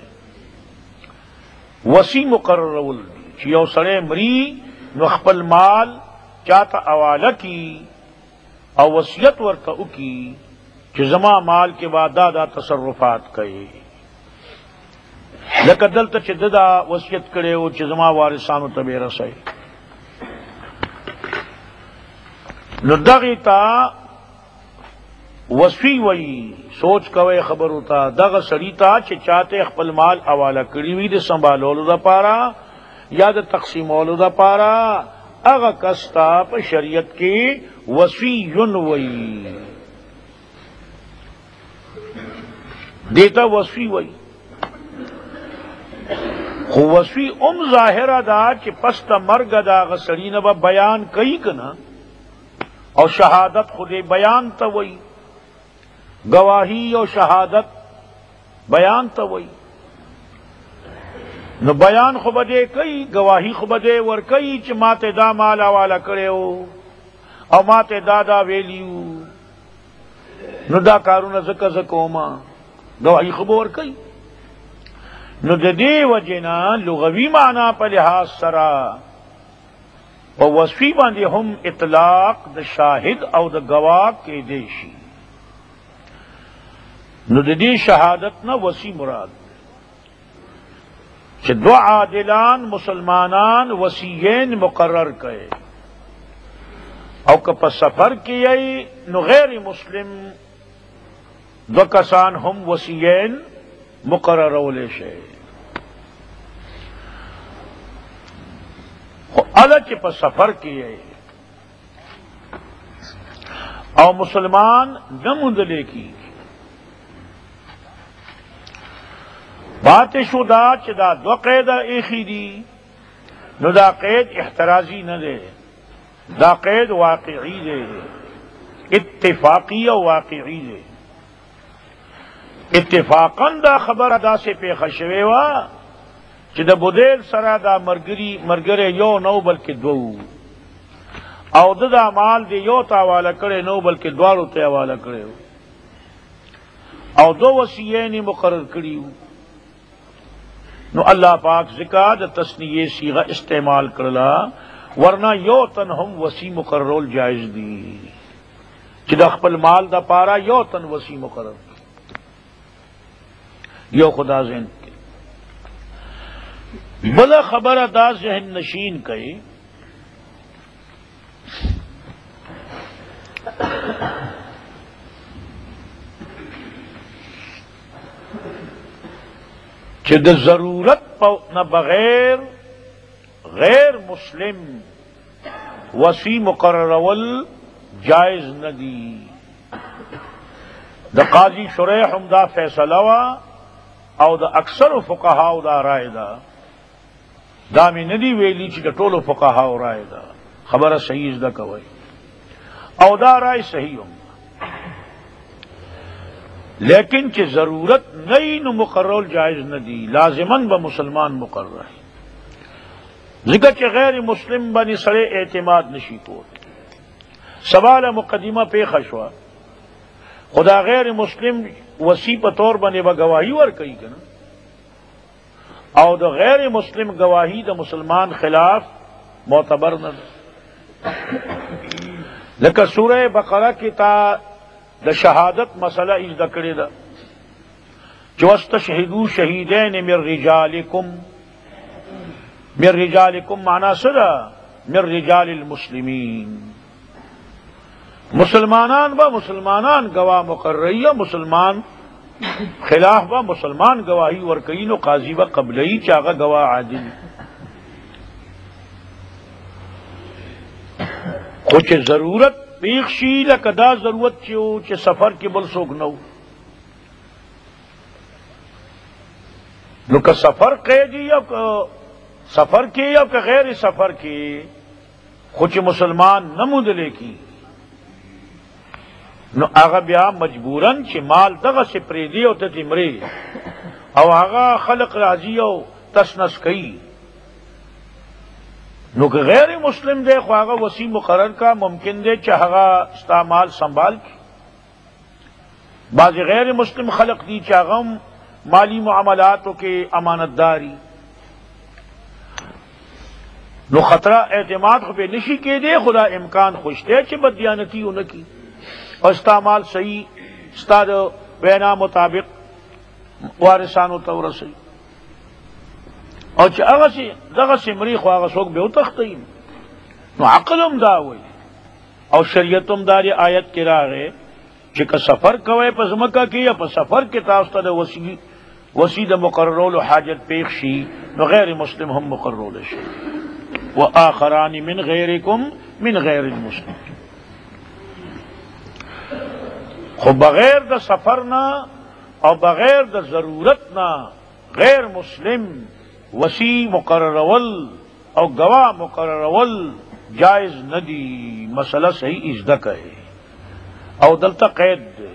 وصی مقررول چې یو سړی مری نو خپل مال چاته حواله کی او وصیت ورته وکي چې زما مال کې بعد دا تصرفات کوي. لکه دلته چې دا وصیت کړي او چې زما وارثانو ته به رسي، نو دغه تا وصی وی سوچ کوي خبر ہوتا دغه سړی تا چې چاته خپل مال حواله کړی وي د سنبالولو د پاره یا د تقسیمولو د پاره، هغه کستا په شریعت کې وصی وی دیتا وصی وی. خو وصی ظاهره دا چې پس ته مرګ دا غسړی نه به بیان کوي کنه، اور شہادت خود بیان تو وہی، گواہی اور شہادت بیان تو وہی. نو بیان خو بده کئی، گواہی خو بده ور کئی چې ماته دا مال حواله کړو او ماته دا ویلیو، نو دا کارونه زکه زکوما گواہی خو ور کئی. نو د دې وجنا لغوی معنی په لحاظ سره و وصفی باندې هم اطلاق د شاهد او د گواه کې دی شي. نو د دې شهادت نه وصی مراد چې دو عادلان مسلمانان وصیین مقرر کړي او که په سفر کې ای نو غیر مسلم دو کسان هم وصیین مقررول شي. الا چې په سفر کې او مسلمان نه موندل کی بات شو دا چې دا دو قید ایخی دی، نو دا قید احترازی نه دی، دا قید واقعی دی، اتفاقی او واقعی دی. اتفاقا دا خبر ادا سے پیښه شوی وا چې د بودیل سره دا مرګره یو نو بلکې دوه او د مال دی یو ته حواله کړي نو بلکې دواړو ته حواله کړي او دو وصیین مقرر کړي. نو اللہ پاک ذکر د تسنیه صیغه استعمال کړلا، ورنہ یو تن هم وصی مقررول جائز دی چې د خپل مال د پاره یو تن وصی مقرر یو خدا ذہن بلا خبر دا ذہن نشین کئی کہ د ضرورت نہ بغیر غیر مسلم وصی مقررول جائز ندی. د قاضی شریح دا فیصلہ وا او د اکثر فقہاء دا رائے دا می ندی ویلی چې د ټولو فقهاو رائے دا خبره صحیح زده کوي او دا رائے صحیح هم، لیکن چې ضرورت نہیں نو مقرر جائز ندی، لازماً با مسلمان مقرر ہے. ذکر چې غیر مسلم باندې سره اعتماد نشي کول. سوال مقدمه پیښه شوه، خدا غیر مسلم وصی په طور باندې به گواہی ورکوي کنه، او د غیر مسلم گواہی د مسلمان خلاف معتبر نه ده. لکه سوره بقره کې تا د شهادت مسله ذکر کړې ده چې واستشهدوا شهیدین من رجالکم. من رجالکم معنا څه ده؟ من رجال المسلمین. مسلمانان با مسلمانان گواہ مقرری، مسلمان خلاف با مسلمان گواہی ورکوي، نو قاضی با قبلئی چاغه گواہ عادل. خو چې ضرورت پیښ شي، لکه دا ضرورت چې سفر کې بل څوک نه و، نو که سفر قیدی یا سفر کې یا که غیر سفر کې، خو چې مسلمان نه موندلی کی، نو هغه بیا مجبورن چې مال دغه سي پریدي او ته تمري او هغه خلق راضي او تسنس کوي، نو که غیر مسلم دی خو هغه وصی مقرر کا ممکن دی چې هغه استعمال سنبال کی. بعض غیر مسلم خلق دی چې هغه مالی معاملاتو کې امانتداری، نو خطرہ اعتماد خو په نشي کې دی، خدا امکان خوش دی چې بدیانتی ونه کی اور استعمال صحیح استاد وینا مطابق وارثانو ته ورسي، او چې هغه سي دغه سمري خو هغه څوک به وتختین. نو عقل هم دا وایي او شریعت هم دا آیت کې راغی چې که سفر کوي په ځمکه کې یا په سفر کې تاسو ته د وصی د مقررولو حاجت پیښ شي، نو غیر مسلم هم مقررول شي. وآخران من غیرکم من غیر المسلم. خو بغیر د سفر نه او بغیر د ضرورت نه غیر مسلم وصی مقررول او گواہ مقررول جائز ندی. مسئلہ صحیح ازدہ کہے او دلتا قید دے،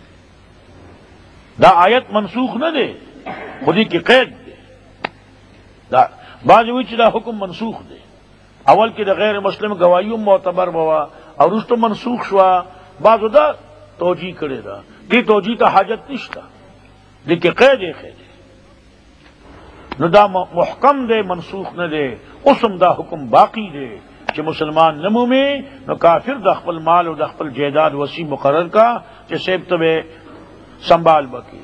دا آیت منسوخ نہ دے، خودی کی قید دے. دا بعض وچ دا حکم منسوخ دے، اول کی دا غیر مسلم گواہیوں معتبر بوا اور اس تو منسوخ شوا، بعض دا توجیہ کرے دا، دی توجیہ تا حاجت نشتا، لیکن قید ہے نو دا محکم دے منسوخ نہ دے. قسم دا حکم باقی دے کہ مسلمان نمو میں نو کافر دا خپل مال و دا خپل جیداد وسیع مقرر کا کہ سیب تبے سنبھال بکی،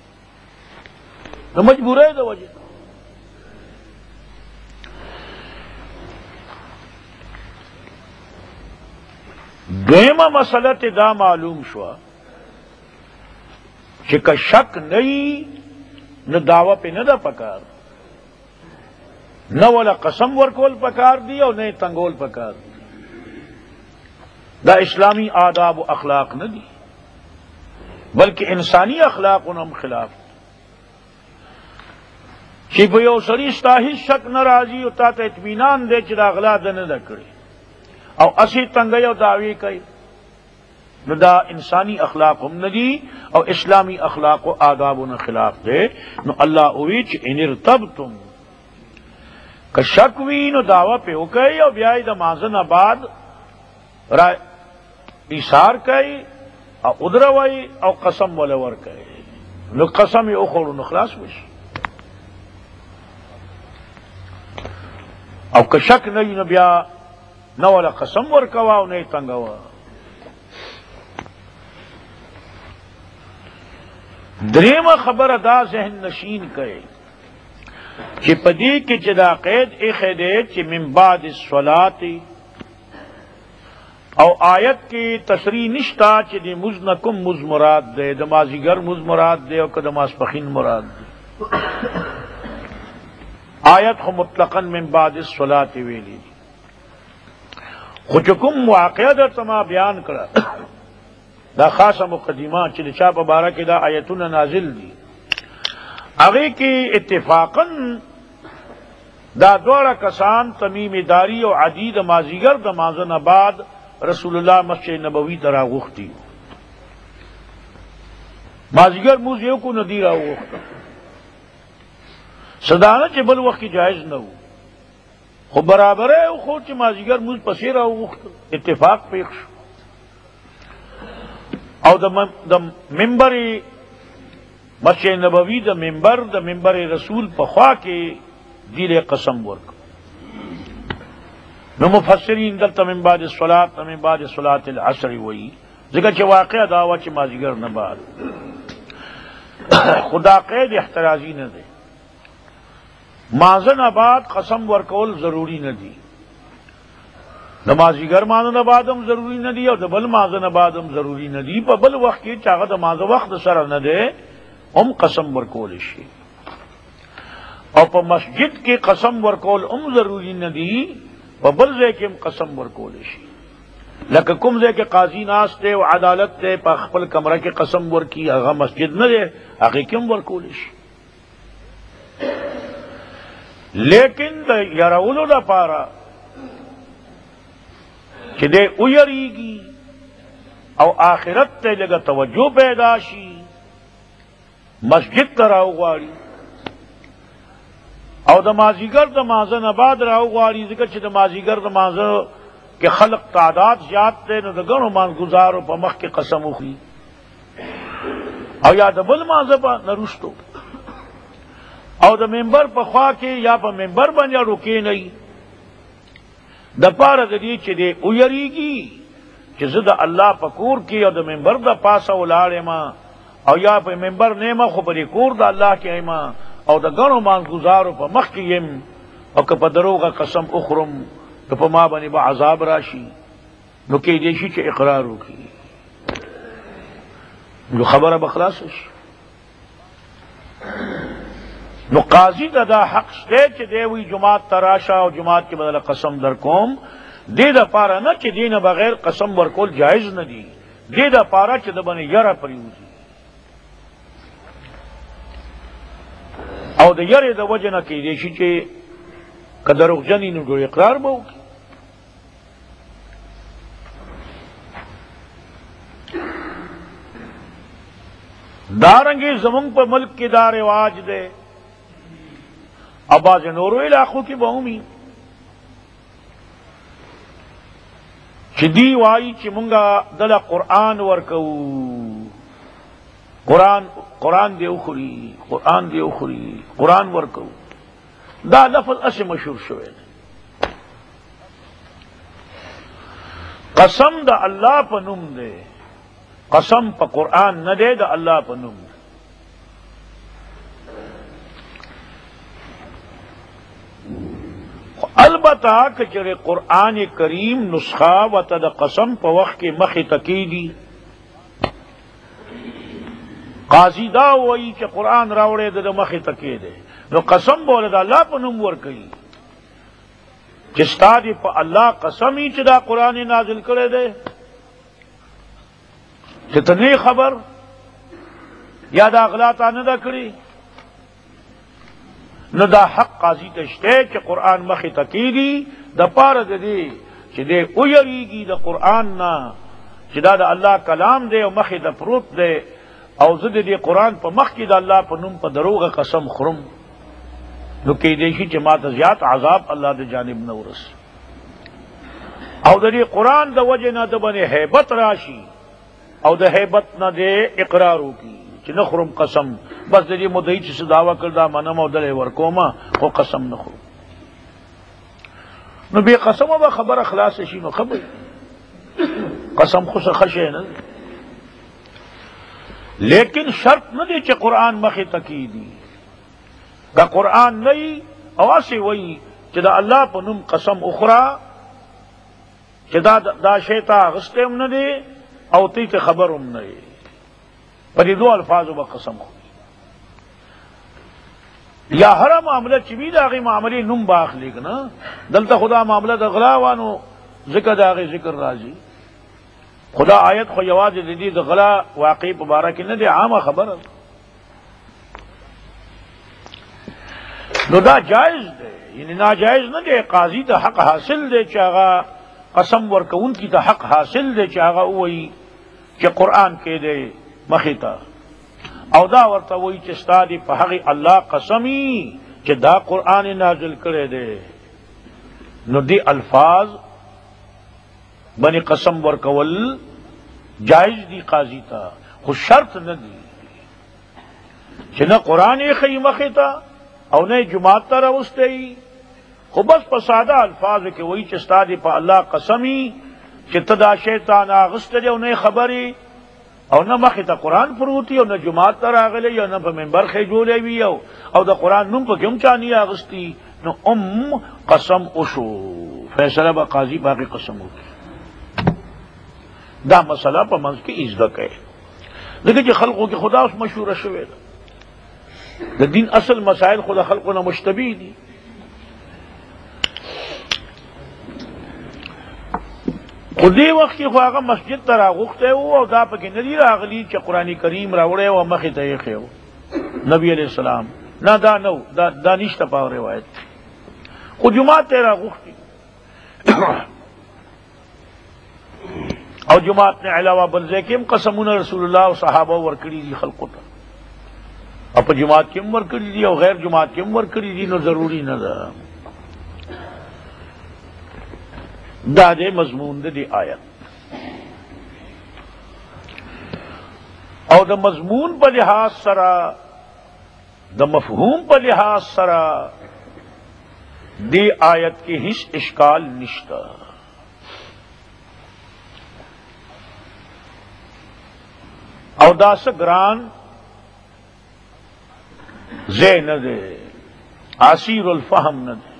نو مجبور ہے دا وجہ. دویمہ مسئلہ تے دا معلوم شوا کہ کا شک نہیں نو دعوی پہ نہ دا پکار، نہ والا قسم ورکول پکار دی اور نہ تنگول پکار دی. دا اسلامی آداب و اخلاق نہ دی، بلکہ انسانی اخلاق انہم خلاف. چی پہ یو سری ستاہی شک ناراضی و تا تا اطمینان دے چی دا اغلا دا نہ دکڑی او اسی تنگی و دعوی کئی، نو دا انسانی اخلاق ہم ندی او اسلامی اخلاق و آداب انہم خلاف دے. نو اللہ اویچ ان ارتبتم کہ شک وی نو دعوی پہ ہو کئی او بیائی دا مازن آباد ایثار کئی او ادروئی او قسم ولور کئی، نو قسم اخور نو خلاص بش. او کہ شک نئی نو بیا نو والا قسم ورکوا او نئی تنگوا. دریم خبر دا ذہن نشین کئے کہ پدی کی جدا قید اخدے چی من بعد الصلاة او آیت کی تصریح نشتا چی دی مزنکم مز مراد دے، دمازیگر مز مراد دے او کدماز پخین مراد دے. آیت خو مطلقاً من بعد الصلاة ویلی خوچکم واقعہ در تما بیان کرا دا خاصا مقدمہ چی چا پبارہ کی دا آیتون نازل دی. اگے کی اتفاقاً دا دوڑا کسان تمیم داری و عدید مازیگر دا مازن آباد رسول اللہ مسجد نبوی درا غختی. مازیگر موزیو کو ندیرہ غختا صدانہ چے بل وقت کی جائز نہ ہو، خو برابر ہے خو چې مازیګر موږ پسې راوغوښت اتفاق پیښ شو او د منبر مسجد نبوي د منبر رسول په خوا کې دیل قسم ورک نو مفسرین دلته من بعد صلات العصر وی ځکه چې واقع دا و چې مازیګر نه بعد خدا قید احترازی نه دی مازن آباد قسم ورکول ضروری نه دی د مازیګر مازن آباد هم ضروری نه دی او د بل مازن آباد هم ضروری نه دی په بل وخت کې چې هغه د مازه وخت سره نه دی هم قسم ورکول شي او په مسجد کې قسم ورکول هم ضروری نه دی په بل ځای کې هم قسم ورکول شي لکه کوم ځای کې قاضي ناست دی او عدالت دی په خپل کمره کې قسم ورکي هغه مسجد نه دی هغه کې هم ورکول شي لیکن د یارولو لپاره چې دی ویریږي او آخرت ته لږه توجه پیدا شي مسجد ته راوغواړي او د مازیګر د مازه نه بعد راوغواړي ځکه چې د مازیګر د مازه کې خلق تعداد زیات دی نو د ګڼو مازګزارو په مخ کې قسم وخوري او یا د بل مازه په نرستو او د منبر په خوا کې یا په منبر باندې روکې نه د پاره د دې چې دی ویریږي چې زه د الله په کور کې او د منبر د پاسه ولاړم او یا په منبر نیمه خو په کور د الله کې ایم او د ګڼو مازګزارو په مخ کې یم او که په دروغه قسم اخرم که په ما باندې به عذاب راشي نو کې دې شي چې اقرار وکړي نو خبره به خلاص شي نو قاضی دا حق شته چې دی وی جماعت تراشه او جماعت کې بدله قسم در کوم دې د پاره نه چې دینه بغیر قسم ورکول جایز نه دی دې د پاره چې د باندې یره پریوزي او د یره د وجه نه کې دې شي چې کدرغجنی نو ډور اقرار به وکړي دارنګي زمونږ په ملک کې دا رواج دی اباز نورو علاقوں کی بہومی چې دی وای چې مونږه دله قرآن ورکو قرآن دی اخری قرآن ورکو دا لفظ اسے مشہور شوی دی قسم دا اللہ پا نم دے قسم پا قرآن نہ دے دا اللہ پا نم دے البتہ کچرے قرآن کریم نسخہ و تد قسم پا وقت کے مخ تکیدی قاضی دا وئی چې قرآن راوڑے دا مخ تکیدے نو قسم بولے دا اللہ پا نم ورکی جستا دی پا اللہ قسمی چې دا قرآن نازل کرے دے جتنی خبر یا دا اغلاطا ندا کری نو دا حق قاضی تشتے کہ قرآن مخی تکیدی دا پار دی چې دے اویریگی دا قرآن نا چې دا اللہ کلام دے او مخی دا پروت دے او زد دی قرآن پا مخی دا اللہ پا نم پا دروغ قسم خرم نو کئی دیشی چې ما تزیات عذاب اللہ دا جانب نورس او دا دی قرآن دا وجہ نا دا بنے حیبت راشی او دا حیبت نا دے اقرارو کی چې نخرم قسم بس دې مدعی چې دعوی کړدا منم او دلې ورکوما خو قسم نخرم نو به قسم او خبر اخلاص شي نو خبر قسم خو خشه نه لیکن شرط نه دی چې قرآن مخه تکیدی دا قرآن نه او اسی وای چې دا الله په نوم قسم اخرى چې دا شیطان غستم نه دی او تی خبرم نه دی پر دو الفاظ و قسم خو یا ہر معاملہ چوی داغی معاملی نم باخ لیکنا دلتا خدا معاملہ دا غلاوانو ذکر داغی ذکر راضی خدا آیت خو یواز دی دا غلا واقعی پبارکی نہ دے عام خبر نو دا جائز دے یعنی ناجائز نہ دے قاضی دا حق حاصل دے چاہا قسم ورکون کی دا حق حاصل دے چاہا اوئی کہ قرآن کے دے مخیتا او دا ورته وی چې ستادي په هغه الله قسمی چې دا قرآن نازل کړی دی نو دی الفاظ بنی قسم ورکول جائز دی قاضی تا، خو شرط نہ دی چې نه قرآن یې ښیي مخې ته او نه یې جماعت ته راوستی، خو بس په ساده الفاظو کې وایي چې ستا دې په الله قسمي چې ته دا شی تا نه اخیستی دی او نه یې خبرې او نه مخې ته قرآن پروت وي او نه جماعت ته راغلی او نه په منبر خېجولی وي او د قرآن نوم پکې هم چا نه اخیستی، نو قسم وشو، فیصله به قاضي باقي قسم وکړي. دا مسله په منځ کې ازده کوي، ځکه چې خلقو کې خدا اوس مشهوره شوې ده. د دین اصل مسائل خود خلقو نه مشتبه دي. خو دې وخت کې خو هغه مسجد ته راغوښتی و او دا پکې نه دي راغلي چې قرآن کریم راوړی و مخې ته یې ایښی و نبي علیه السلام، نه دا نه و، دا نشته په روایت، خو جماعت ته یې راغوښتي او جماعت نے علاوہ بل ځای کې هم قسمونه رسول الله او صحابه ورکړي دي خلقو ته، او په جماعت کې هم ورکړي دي او غیر جماعت کې هم ورکړي دي، نو ضروري نه ده. دا دې مضمون دی آیت، او د مضمون په لحاظ سره د مفہوم په لحاظ سره دی آیت کې هیڅ اشکال نشته. او دا سه ګران ځای نه دی، عسیر الفهم نه دی.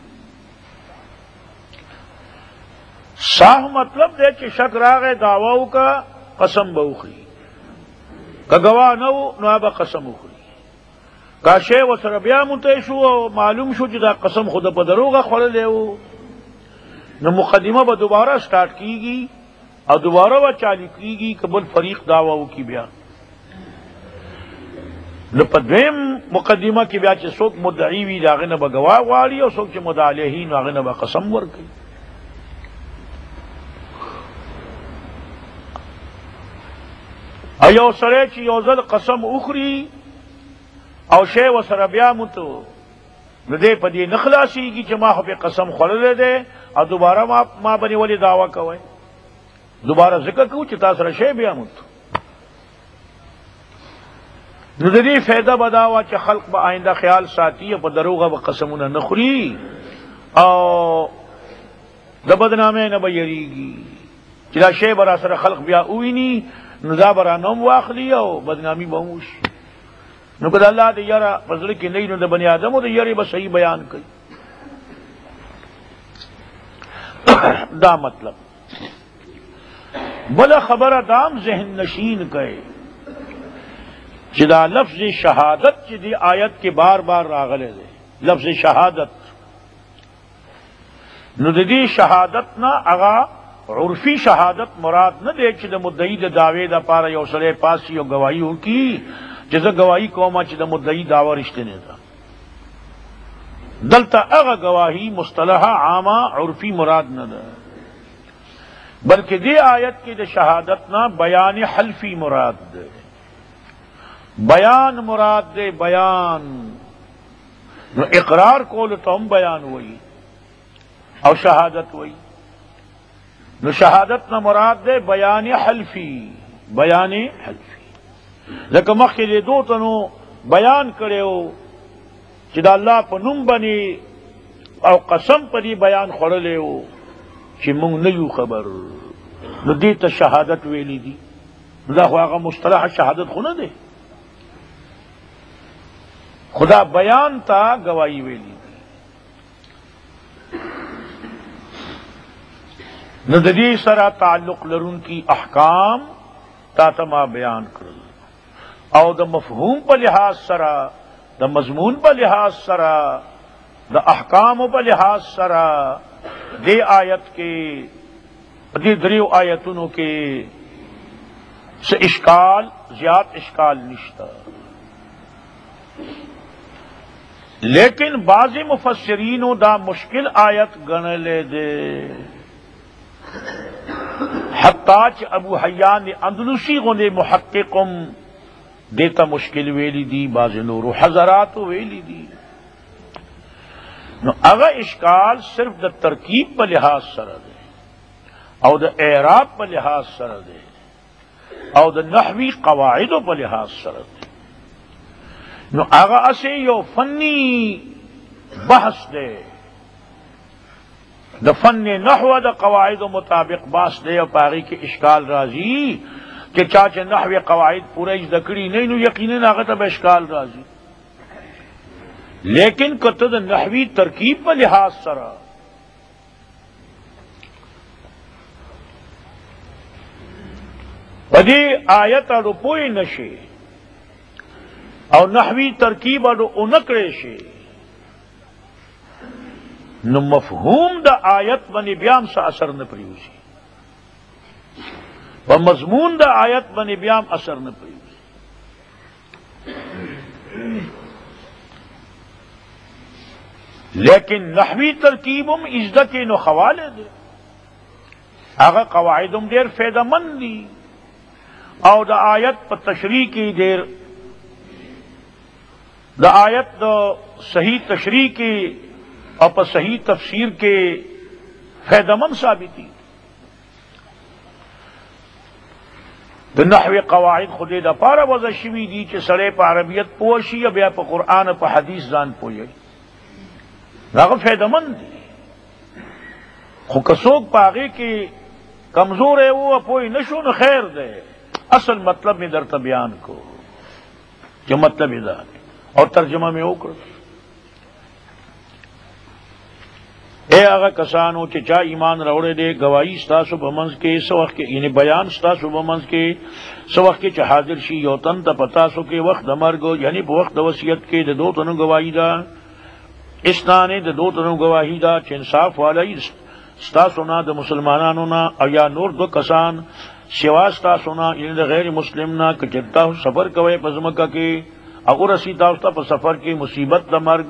صاح مطلب دی چې شک راغی دعوو کا قسم به وخوري، که گواه نه و نو به قسم وخوري، که شی ورسره بیا متعی شو او معلوم شو چې دا قسم خود په دروغه خوړلی و، نو مقدمه به دوباره سٹارٹ کیږي او دوباره به چالو کیږي که بل فریق دعوه وکړي بیا. نو په دویم مقدمه کې بیا چې څوک مدعی وي د هغې نه به ګواه غواړي او څوک چې مدعی علیه نو هغې نه به قسم ورکوي. او یو سړی چې یو ځل قسم وخوري او شی ورسره بیا متو نو دی په دې نه خلاصېږي چې ما خو پې قسم خوړلی دی او دوباره ما باندې ولې دعوه کوئ، دوباره ذکر کوو چې تا سره شی بیا متو. نو د دې فایده به دا وه چې خلق به آینده خیال ساتي او په دروغه به قسمونه نه خوري او د بدنامۍ نه به یریږي چې دا شی به را سره خلق بیا وویني نو دا به را نوم واخلي او بدنامي به هم وشي. نو که د الله د یره په زړه کې نه وي نو د بني آدمو د یرې به صحیح بیان کوي. دا مطلب. بله خبره دام ذهن نشین کوي چې دا لفظ شهادت چې دی آیت کې بار بار راغلی دی، لفظ شهادت، نو د دې شهادت نه هغه عرفی شهادت مراد نه دی چې د مدعی د دعوی دپاره یو سړی پاسي او ګواهي وکړي چې زه ګواهي کومه چې د مدعی دعوه رښتینې ده. دلته هغه ګواهي مصطلحه عامه عرفی مراد نه ده، بلکې دې آیت کې د شهادت نه بیان حلفی مراد ده، بیان مراد دے بیان. نو اقرار کول تو ہم بیان ہوئی او شہادت ہوئی، نو شہادت نہ مراد دے بیان حلفی، بیان حلفی. لکه مخکې دې دو تنو بیان کړو چې د الله په نوم باندې او قسم په دې بیان خوړلی و چې موږ نه یو خبر، نو دې ته شهادت ویلی دي. دا خو هغه مصطلح شهادت خو نه دی، خدا بیان تا گواہی ویلی. نو د دې سره تعلق لرونکي احکام تا ما بیان کړل، او د مفہوم په لحاظ سره، د مضمون په لحاظ سره، د احکام په لحاظ سره دې آیت کې دې دریو آیتونو کې څه اشکال زیات اشکال نشته. لیکن بعض مفسرینوں دا مشکل آیت گنلے دے، حتیٰ چ ابو حیان اندلسی غنے محققم دیتا مشکل ویلی دی، بعض نور حضرات ویلی دی. نو اگر اشکال صرف دا ترکیب پہ لحاظ سر دے او دا اعراب پہ لحاظ سر دے او دا نحوی قواعد پہ لحاظ سر دے نو اگر اسے یو فنی بحث دے دا فن نحو دا قواعد و مطابق باس دے اور پاغی کے اشکال راضی کہ چاچے نحو قواعد پورا ذکری نہیں نو یقیناً آگا تب اشکال راضی لیکن کتد نحوی ترکیب پر لحاظ سرا بدی آیت اڑو پوئی نشے اور نحوی ترکیب اڑو انکڑے شے نو مفہوم دا آیت بنی بیام سا اثر نہ پریوسی و مضمون دا آیت بنی بیام اثر نہ پریوسی لیکن نحوی ترکیبم ازدکی نو خوالے دے اگر قواعدم دیر فیدہ مند دی او دا آیت پر تشریح کی دیر دا آیت دا صحیح تشریح کی اور پر صحیح تفسیر کے فیدہ مند ثابتی دا نحوی قواعد خودی دا پارا وزشوی دی چھ سڑے پا عربیت پوشی یا بیا پا قرآن پا حدیث زان پوشی راغب فیدہ مند دی خو کسوک پاگے کی کمزور ہے وہ پوئی نشو نو خیر دے اصل مطلب میں در بیان کو جو مطلب ادا اور ترجمہ میں اوکر اے آغا کسانو چچا ایمان روڑے دے گواہی ستاسو بمنز کے سوخ کے یعنی بیان ستاسو بمنز کے سوخ کے چا حاضر شی یوتن تا پتاسو کے وقت مرگو یعنی پا وقت وصیت کے دے دو تنو گواہی دا اسنانے دے دو تنو گواہی دا چھ انصاف والی ستاسونا دا مسلمانانونا او یا نور دو کسان سوا ستاسونا یعنی دا غیر مسلمنا کچھتا سفر کوئے پزمکہ کے اگر اسی تاستا پا سفر کے مصیبت دا مرگ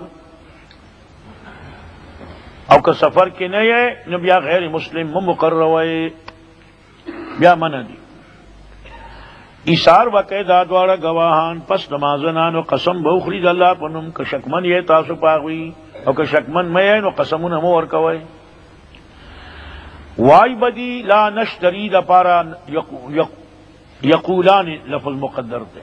او که سفر کې نه یې نو بیا غیر مسلم مقرر وای بیا منع دي ایثار وکړه دا دواړه گواهان پس نمازنانو قسم به خوري د الله په نوم که شکمن یې تاسو پاغوي او که شکمن مې نو قسمونه مو ورکوي وای بدی لا نشتری د پارا یقولان لفظ مقدر ده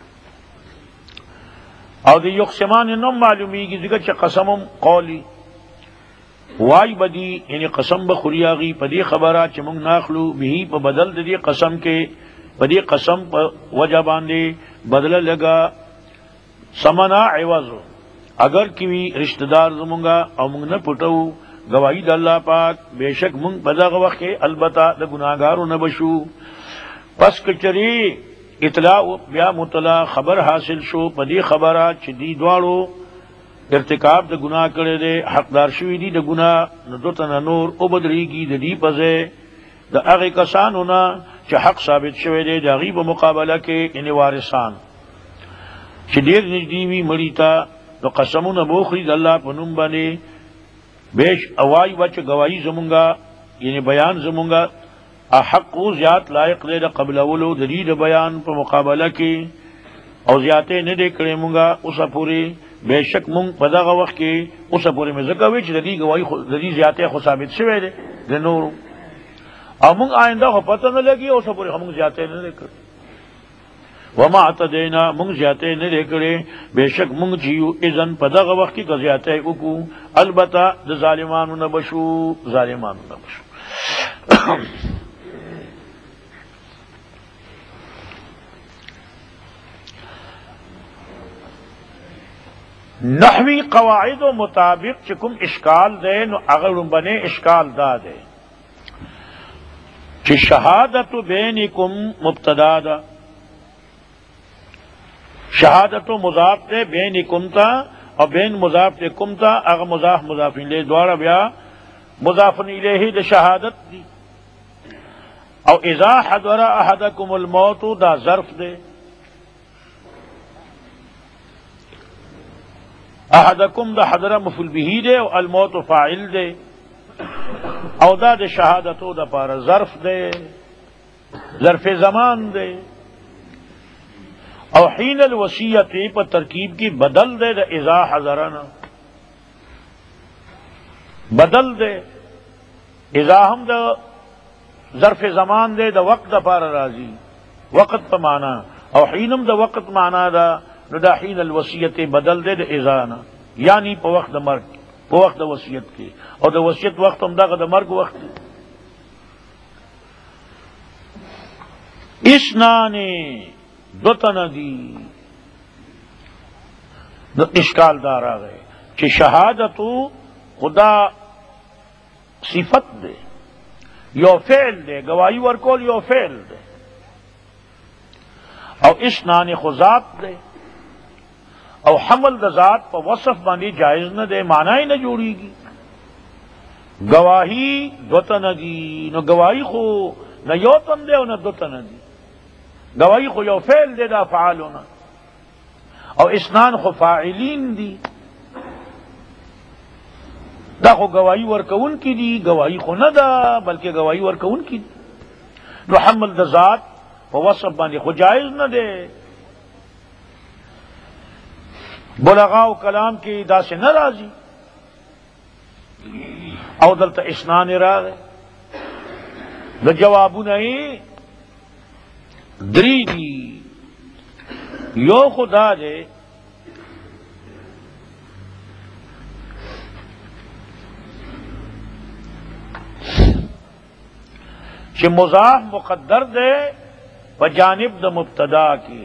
او د یقسمان نو معلومیږي چې قسمم قولی وائی بدی یعنی قسم بخوریاغی پدی خبرہ چمنگ ناخلو بھی پا بدل دی قسم کے پدی قسم پا وجہ باندے بدل لگا سمنا عوضو اگر کیوی رشتہ دار زمونگا او منگ نہ پٹو گواہی دا اللہ پاک بے شک منگ پدا وقت البتہ دا گناہگارو نبشو پس کچری اطلاع بیا مطلع خبر حاصل شو پدی خبرہ چدی دوارو ارتکاب دا گناہ کرے دے حقدار شوی دی دا گناہ ندوتن نور او بدری کی دا دی پزے دا اغی کسان ہونا چا حق ثابت شوی دے دا غیب مقابلہ کے انہی وارثان چا دیر نجدیوی مریتا دا قسمون بوخری دا اللہ پنم بنے بیش اوائی بچ گواہی زمونگا یعنی بیان زمونگا حق او زیاد لائق دے دا قبل اولو دا دی دا بیان پا مقابلہ کے او زیادے ندے کرے مونگا اسا پوری بے شک منگ پدا وقت کے اس پورے میں زکوی چھ ددی گواہی ددی زیادہ خو ثابت شوی دے دے نور او منگ آئندہ خو پتہ نہ لگی اس پورے ہم زیادہ نہ لے کر وما اعتدینا منگ زیادہ نہ لے کرے بے شک منگ جیو اذن پدا وقت کی زیادہ کو البتہ د ظالمانو نہ بشو ظالمانو نہ بشو نحوی قواعد و مطابق چکم اشکال دے نو اگر بنے اشکال دا دے چی شہادت بینکم مبتدا دا شہادت مضاف دے بینکم تا اور بین مضاف دے کم تا اگر مضاف مضافین لے دوارا بیا مضافن الیہ دے شہادت دی او اذا حضر احدکم الموت دا ظرف دے احدکم دا حضر مفعول به دے او الموت فاعل دے او دا دے شہادتو دا پارا ظرف دے ظرف زمان دے او حین الوصیت پر ترکیب کی بدل دے دا اذا حضرنا بدل دے، اذا ہم دا ظرف زمان دے دا وقت دا پار راضی، وقت پا مانا، او حینم دا وقت مانا دا نو دا حین الوصیت بدل دے دا اذانا، یعنی پا وقت دا مرگ، پا وقت دا وصیت کے، اور دا وصیت وقت ہم دا مرگ وقت ہے۔ اسنانے دو تندی دو اشکال دار آ گئے کہ شہادتو خدا صفت دے یو فعل دے، گواہی ورکول یو فعل دے، او اسنان خذات دے، او حمل دا ذات پا وصف بانی جائز نہ دے، معنی نہ جوڑی گی۔ گواہی دو تندی، نو گواہی خو نہ یو تن دے نہ دو تندی، گواہی خو یو فعل دے دا فعال ہونا، او اسنان خو فاعلین دی، دا خو گواہی ورکون کی دی، گواہی خو نہ دا بلکہ گواہی ورکون کی دی، نو حمل دا ذات پا وصف بانی خو جائز نہ دے۔ بلغاء و کلام کی دا سے ناراضی، او دلتا اسنان را گئے دا جوابو نہیں دری دی، یو خدا دے کہ مضاف مقدر دے بجانب دا مبتدا کی،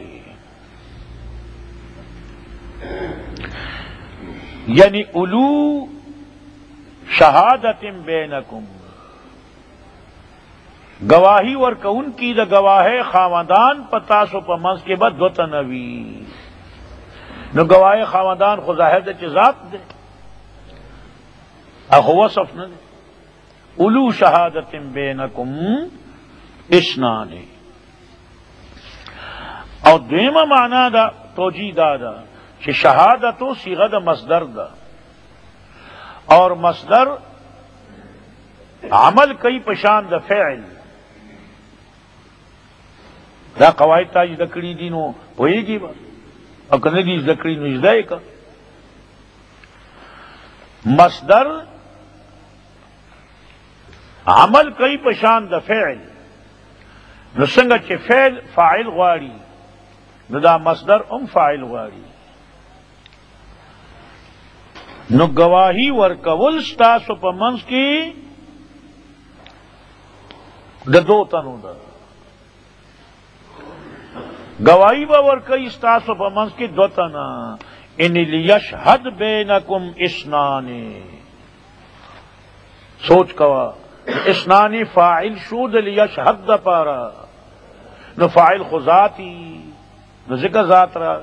یعنی علو شہادت بینکم، گواہی ورکون کی دا گواہ خاوندان پتاسو پا منز کے بعد دو تنوی، نو گواہ خاوندان خو ظاہر دے چی ذات دے، اخو وصف نہ دے، علو شہادت بینکم اسنانے۔ اور دیمہ معنی دا توجیہ دا کہ شہادتو صیغہ دا مصدر دا، اور مصدر عمل کئی پشان دا فعل، دا قواعد تا ذکری دینو ہوئے گی با، اور کندی ذکری نو اجدائے کا مصدر عمل کئی پشان دا فعل، نو سنگا چے فعل فاعل غواری، نو دا مصدر فاعل غواری، نو گواہی ورکول ستاسو پا منز کی دا دو تنو دا، گواہی با ورکی ستاسو پا منز کی دو تنا، ان لیشہد بینکم اسنانی، سوچ کوا اسنانی فاعل شود لیشہد دا پارا، نو فاعل خذاتی نو ذکر ذات را،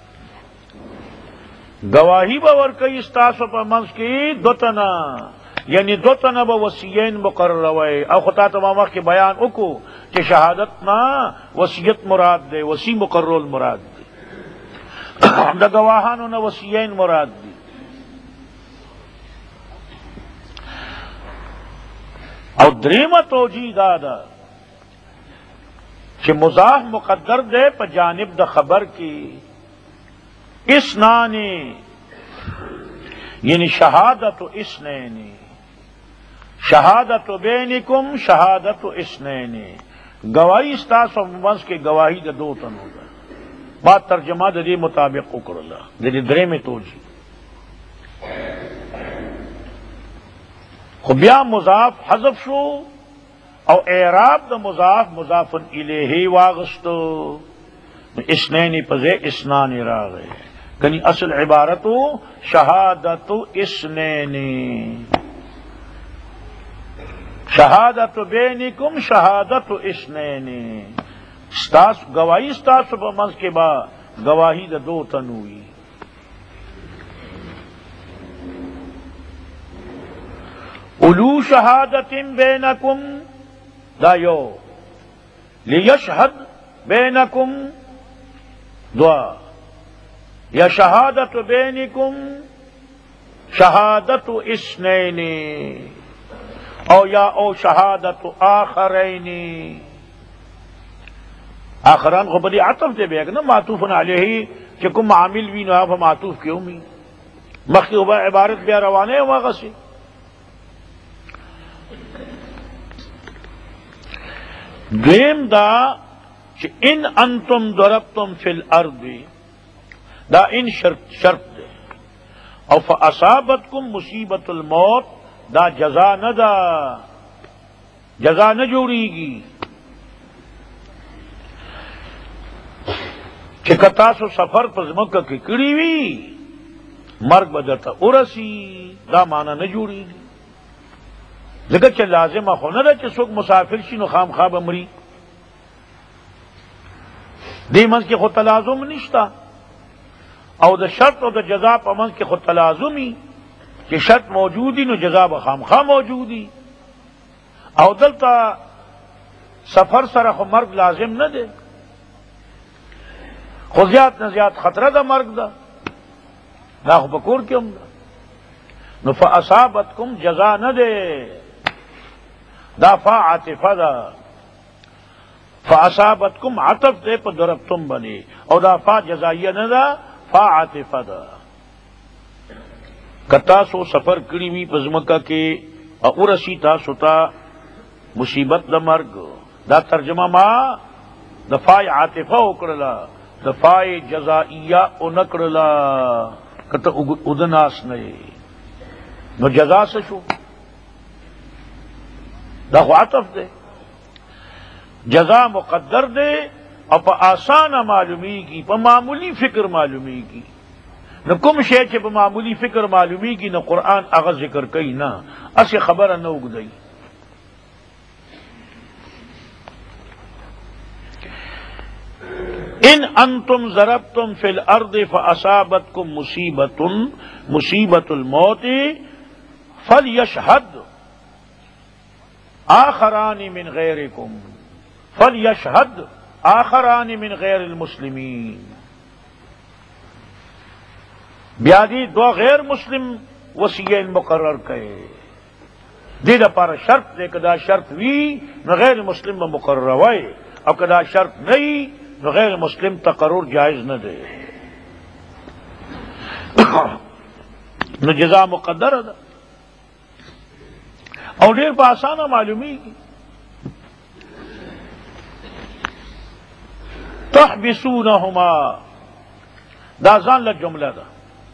گواہی با ورکی استاسو پا منز کی دو تنا، یعنی دو تنا با وسیین مقرر ہوئے، او خطا تمام وقت کے بیان اکو کہ شہادت نا وسیت مراد دے، وسی مقرر مراد دے، دا گواہانو نا وسیین مراد دے۔ او دریمہ توجیہ دادا کہ مضاف مقدر دے پا جانب دا خبر کی، اسنانی یعنی شہادت اسنین، شہادت بینکم شہادت اسنین، گواہی استاسو منز کے گواہی دا دو تنو دا، بات ترجمہ دا دی مطابق اکر اللہ دی درے میں توجی۔ خبیا مضاف حذف شو، او اعراب دا مضاف مضاف الیہ واغستو، اسنین پزے اسنان را گئے، یعنی اصل عبارتو شہادت اسنین، شہادت بینکم شہادت اسنین، گواہی استاسو پا منز کے با گواہی دا دو تنوی۔ علو شہادت بینکم دا یو، لیشہد بینکم دعا، یا شہادت بینکم شہادت اسنین، او یا او شہادت آخرین، آخران کو بڑی عطف دے بیگ نا معطوف علیہ کہ کم عامل بھی نو آپ معطوف کیوں می مخی عبارت بیا روانے وہاں سے دویم دا چې ان انتم ضربتم فی الارض، دا ان شرط دے، او فاصابتکم مصیبت الموت، دا جزا نہ دا، جزا نہ جوڑی گی چې کتاسو سفر په ځمکه کې کړی وي مرګ به درته ورسی، دا معنی نه جوړیږي. ځکه چې لازمه خو نه ده چې څوک مسافر شي نو خامخا به مري، دې منځ کې خو تلازم نشته، او د شرط او د جزا په منځ کې خو تلازمي چې شرط موجودی نو جزا به خامخا موجودی، او دلته سفر سره خو مرګ لازم نه دی، خو زیات نه زیات خطره ده مرګ ده، دا خو په کور کې هم ده. نو فاصابتکم جزا نه ده، دا فا عاطفه ده، فاصابتکم عطف ده په ضربتم بنی، او دا فا جزائیه نه ده، فا عاطفه ده. که تاسو سفر کړی وي په ځمکه کې او ورسی تاسو ته مصیبت د مرګ، دا ترجمه ما د فای عاطفه وکړله، د فای جزائیه اونکړله، کته ادناس نه نو جزا څه شو؟ دا خو عطف دے، جزا مقدر دے او په آسانه معلومیږي، په معمولی فکر معلومیږي. نو کوم شی چې په معمولی فکر معلومیږي نو قرآن هغه ذکر کوي نه، اسی خبره نه وګدی. ان انتم ضربتم فی الارض فاصابتکم مصیبت الموت فلیشہد آخران من غیرکم، فلیشہد آخران من غیر المسلمین. بیا دی دو غیر مسلم وصیین مقرر کئے، دی دا پارا شرط دے، کدا شرط وی نو غیر مسلم با مقرر ہوئے، او کدا شرط نہیں نو غیر مسلم تقرر جائز نہ دے. نو جزا مقدر دا اور ډیر په آسانه معلومیږي. تحبسونهما دا ځان له جمله ده،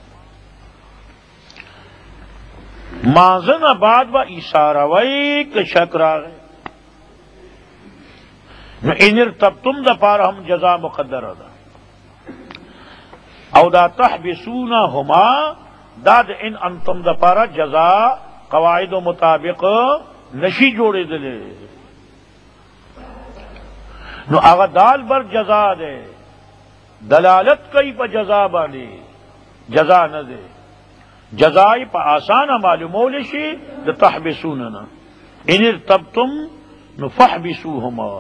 ماضن بعد با اشاره وی که شک راغی نو ان ارتبتم دا پار هم جزا مقدره ده، او دا تحبسونهما دا د ان انتم دا پارا جزا قواعد و مطابق نشی جوڑے دلے، نو آغا دال بر جزا دے، دلالت کئی پا جزا بانے، جزا نہ دے، جزائی پا آسانا معلومول شی دا تحبسوننا. ان ارتبتم نو فحبسوہما،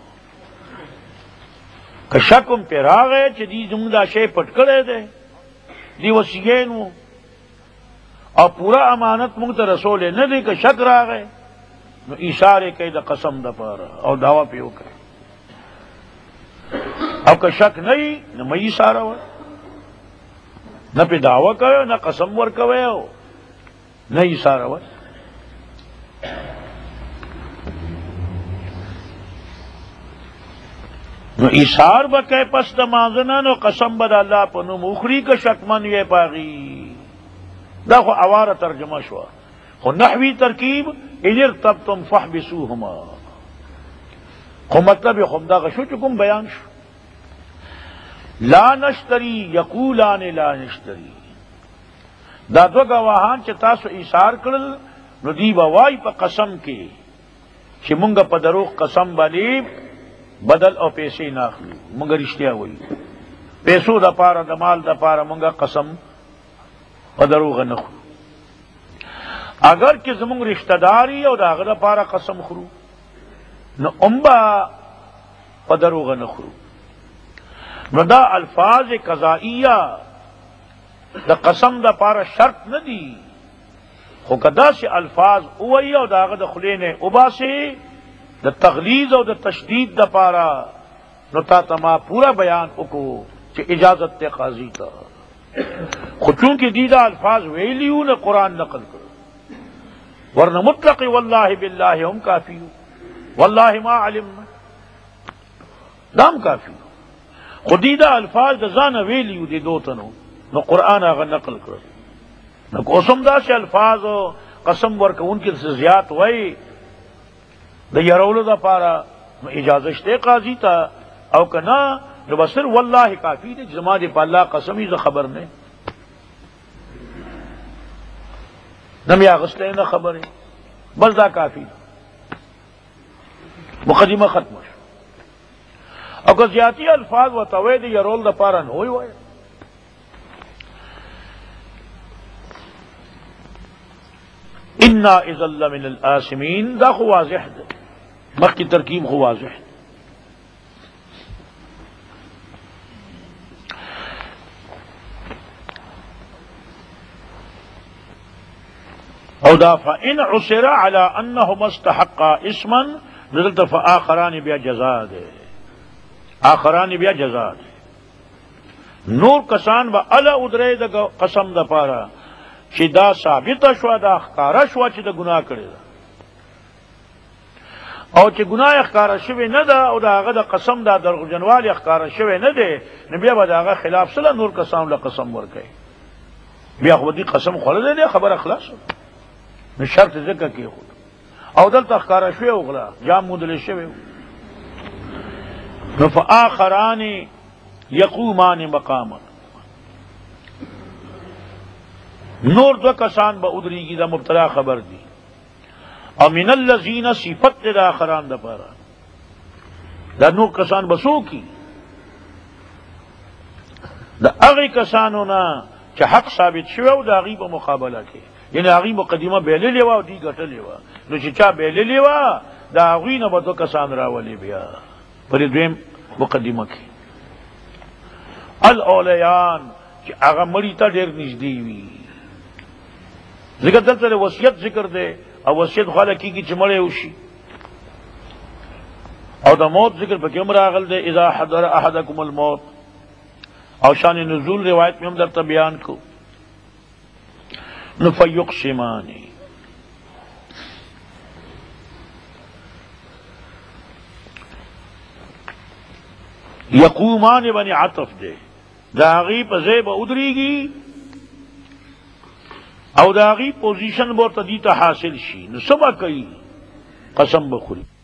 کہ شکم پہ راغے چھ دی زمدہ شے پٹکڑے دے، دی وسیینو اور پورا امانت منگ تا رسول نہ دے، کہ شک راغے نو اشارے کئی دا قسم دا پارا اور دعویٰ پیو کئی، اب کہ شک نہیں نہ مئی اشارہ ہو، نہ پہ دعویٰ کرو نہ قسم ور کوئے ہو، نہ اشارہ ہو. نو اشار بکے پس دا مانزنا نو قسم بدا اللہ پنو مخری کا شک من یہ پاغی، دا خو اوار ترجمہ شوا، خو نحوی ترکیب ان ارتبتم فحبسوہما، خو مطلب خم دا غشو چکم بیان شو. لا نشتری یقولان لا نشتری، دا دو گواہان چه تاسو ایثار کرل نو دی بوائی پا قسم کے چه منگا پا دروغ قسم بانی بدل او پیسے ناخلی، منگا رشتیا ہوئی پیسو دا پارا دا مال دا پارا منگا قسم پا دروغ نخلو. اگر کہ زمونگ رشتہ داری او دا غدا پارا قسم خرو نو امبا پا دروغ نخلو. نو دا الفاظ قضائیہ دا قسم دا پارا شرط ندی، خو کدا سے الفاظ اوئی او دا غدا خلین ابا سے دا تغلیظ او دا تشدید دا پارا نو تا تما پورا بیان اکو چی اجازت تے قاضی تا. خو چونکہ دیدہ الفاظ ویلیو نے قرآن نقل کرو، ورنہ مطلق واللہ باللہ ہم کافیو واللہ ما علمنا، دام کافی خودیدہ الفاظ د ځان ویلیو دي دوتنو نو قرآن هغه نقل کړ نو کوسم دا چې الفاظ او قسم ورکوونکي زیات وای د يرولو د پاره اجازه شته قاضي ته او کنا نو بسر والله کافی دي زما دي په الله قسم یې خبر نه نمی اغسطه نه خبره بس دا کافی مقدمه ختم شو او که زیاتی الفاظ و توید یرول دا پارا نوی وای انا اذا لمن الآثمین دا خو واضح ده مخ کی ترکیب خو واضح ده او دا فإن عسر على انهما استحقا اسما نزلت فآخران بیا جزا دے آخران بیا جزا دے نور کسان با الا ادرے دا قسم دا پارا چی دا ثابت شوا دا اخکارا شوا چی دا گناہ کرے دا او چی گناہ اخکارا شوی ندا او دا آغا دا قسم دا درغ جنوالی اخکارا شوی ندے نبیا با دا آغا خلاف سلا نور کسان لا قسم ورکے بیا خودی قسم خولدے دے خبر اخلاص نو شرط ذکر کی خود او دل تخکارا شوی اغلا جام مدل شوی نو فآخران یقومان مقاما نور دو کسان با ادریگی دا مبتلا خبر دی او من اللذین صفت دا آخران دا پارا دا نور کسان بسو کی دا اغی کسانونا چا حق ثابت شوی او دا غیب مقابلہ کی یعنی هغه مقدمه بیل لیوا او دی ګټل لیوا نو چې چا بیل لیوا دا هغه نه به دو کسان راولي بیا پر دویم مقدمه کې الاولیان چې هغه مړی ته ډېر نږدې وي ذکر دلته وصیت ذکر دی او وصیت خاله کیږي چې مړی وشي او د موت ذکر پکې هم راغل دی اذا حضر احدکم الموت او شان نزول روایت میں ہم درته بیان کو نفیقسمانی یقومان بنی عطف دے داغی پزے با ادریگی او داغی پوزیشن بورتا دیتا حاصل شی نو سبا کئی قسم بخوری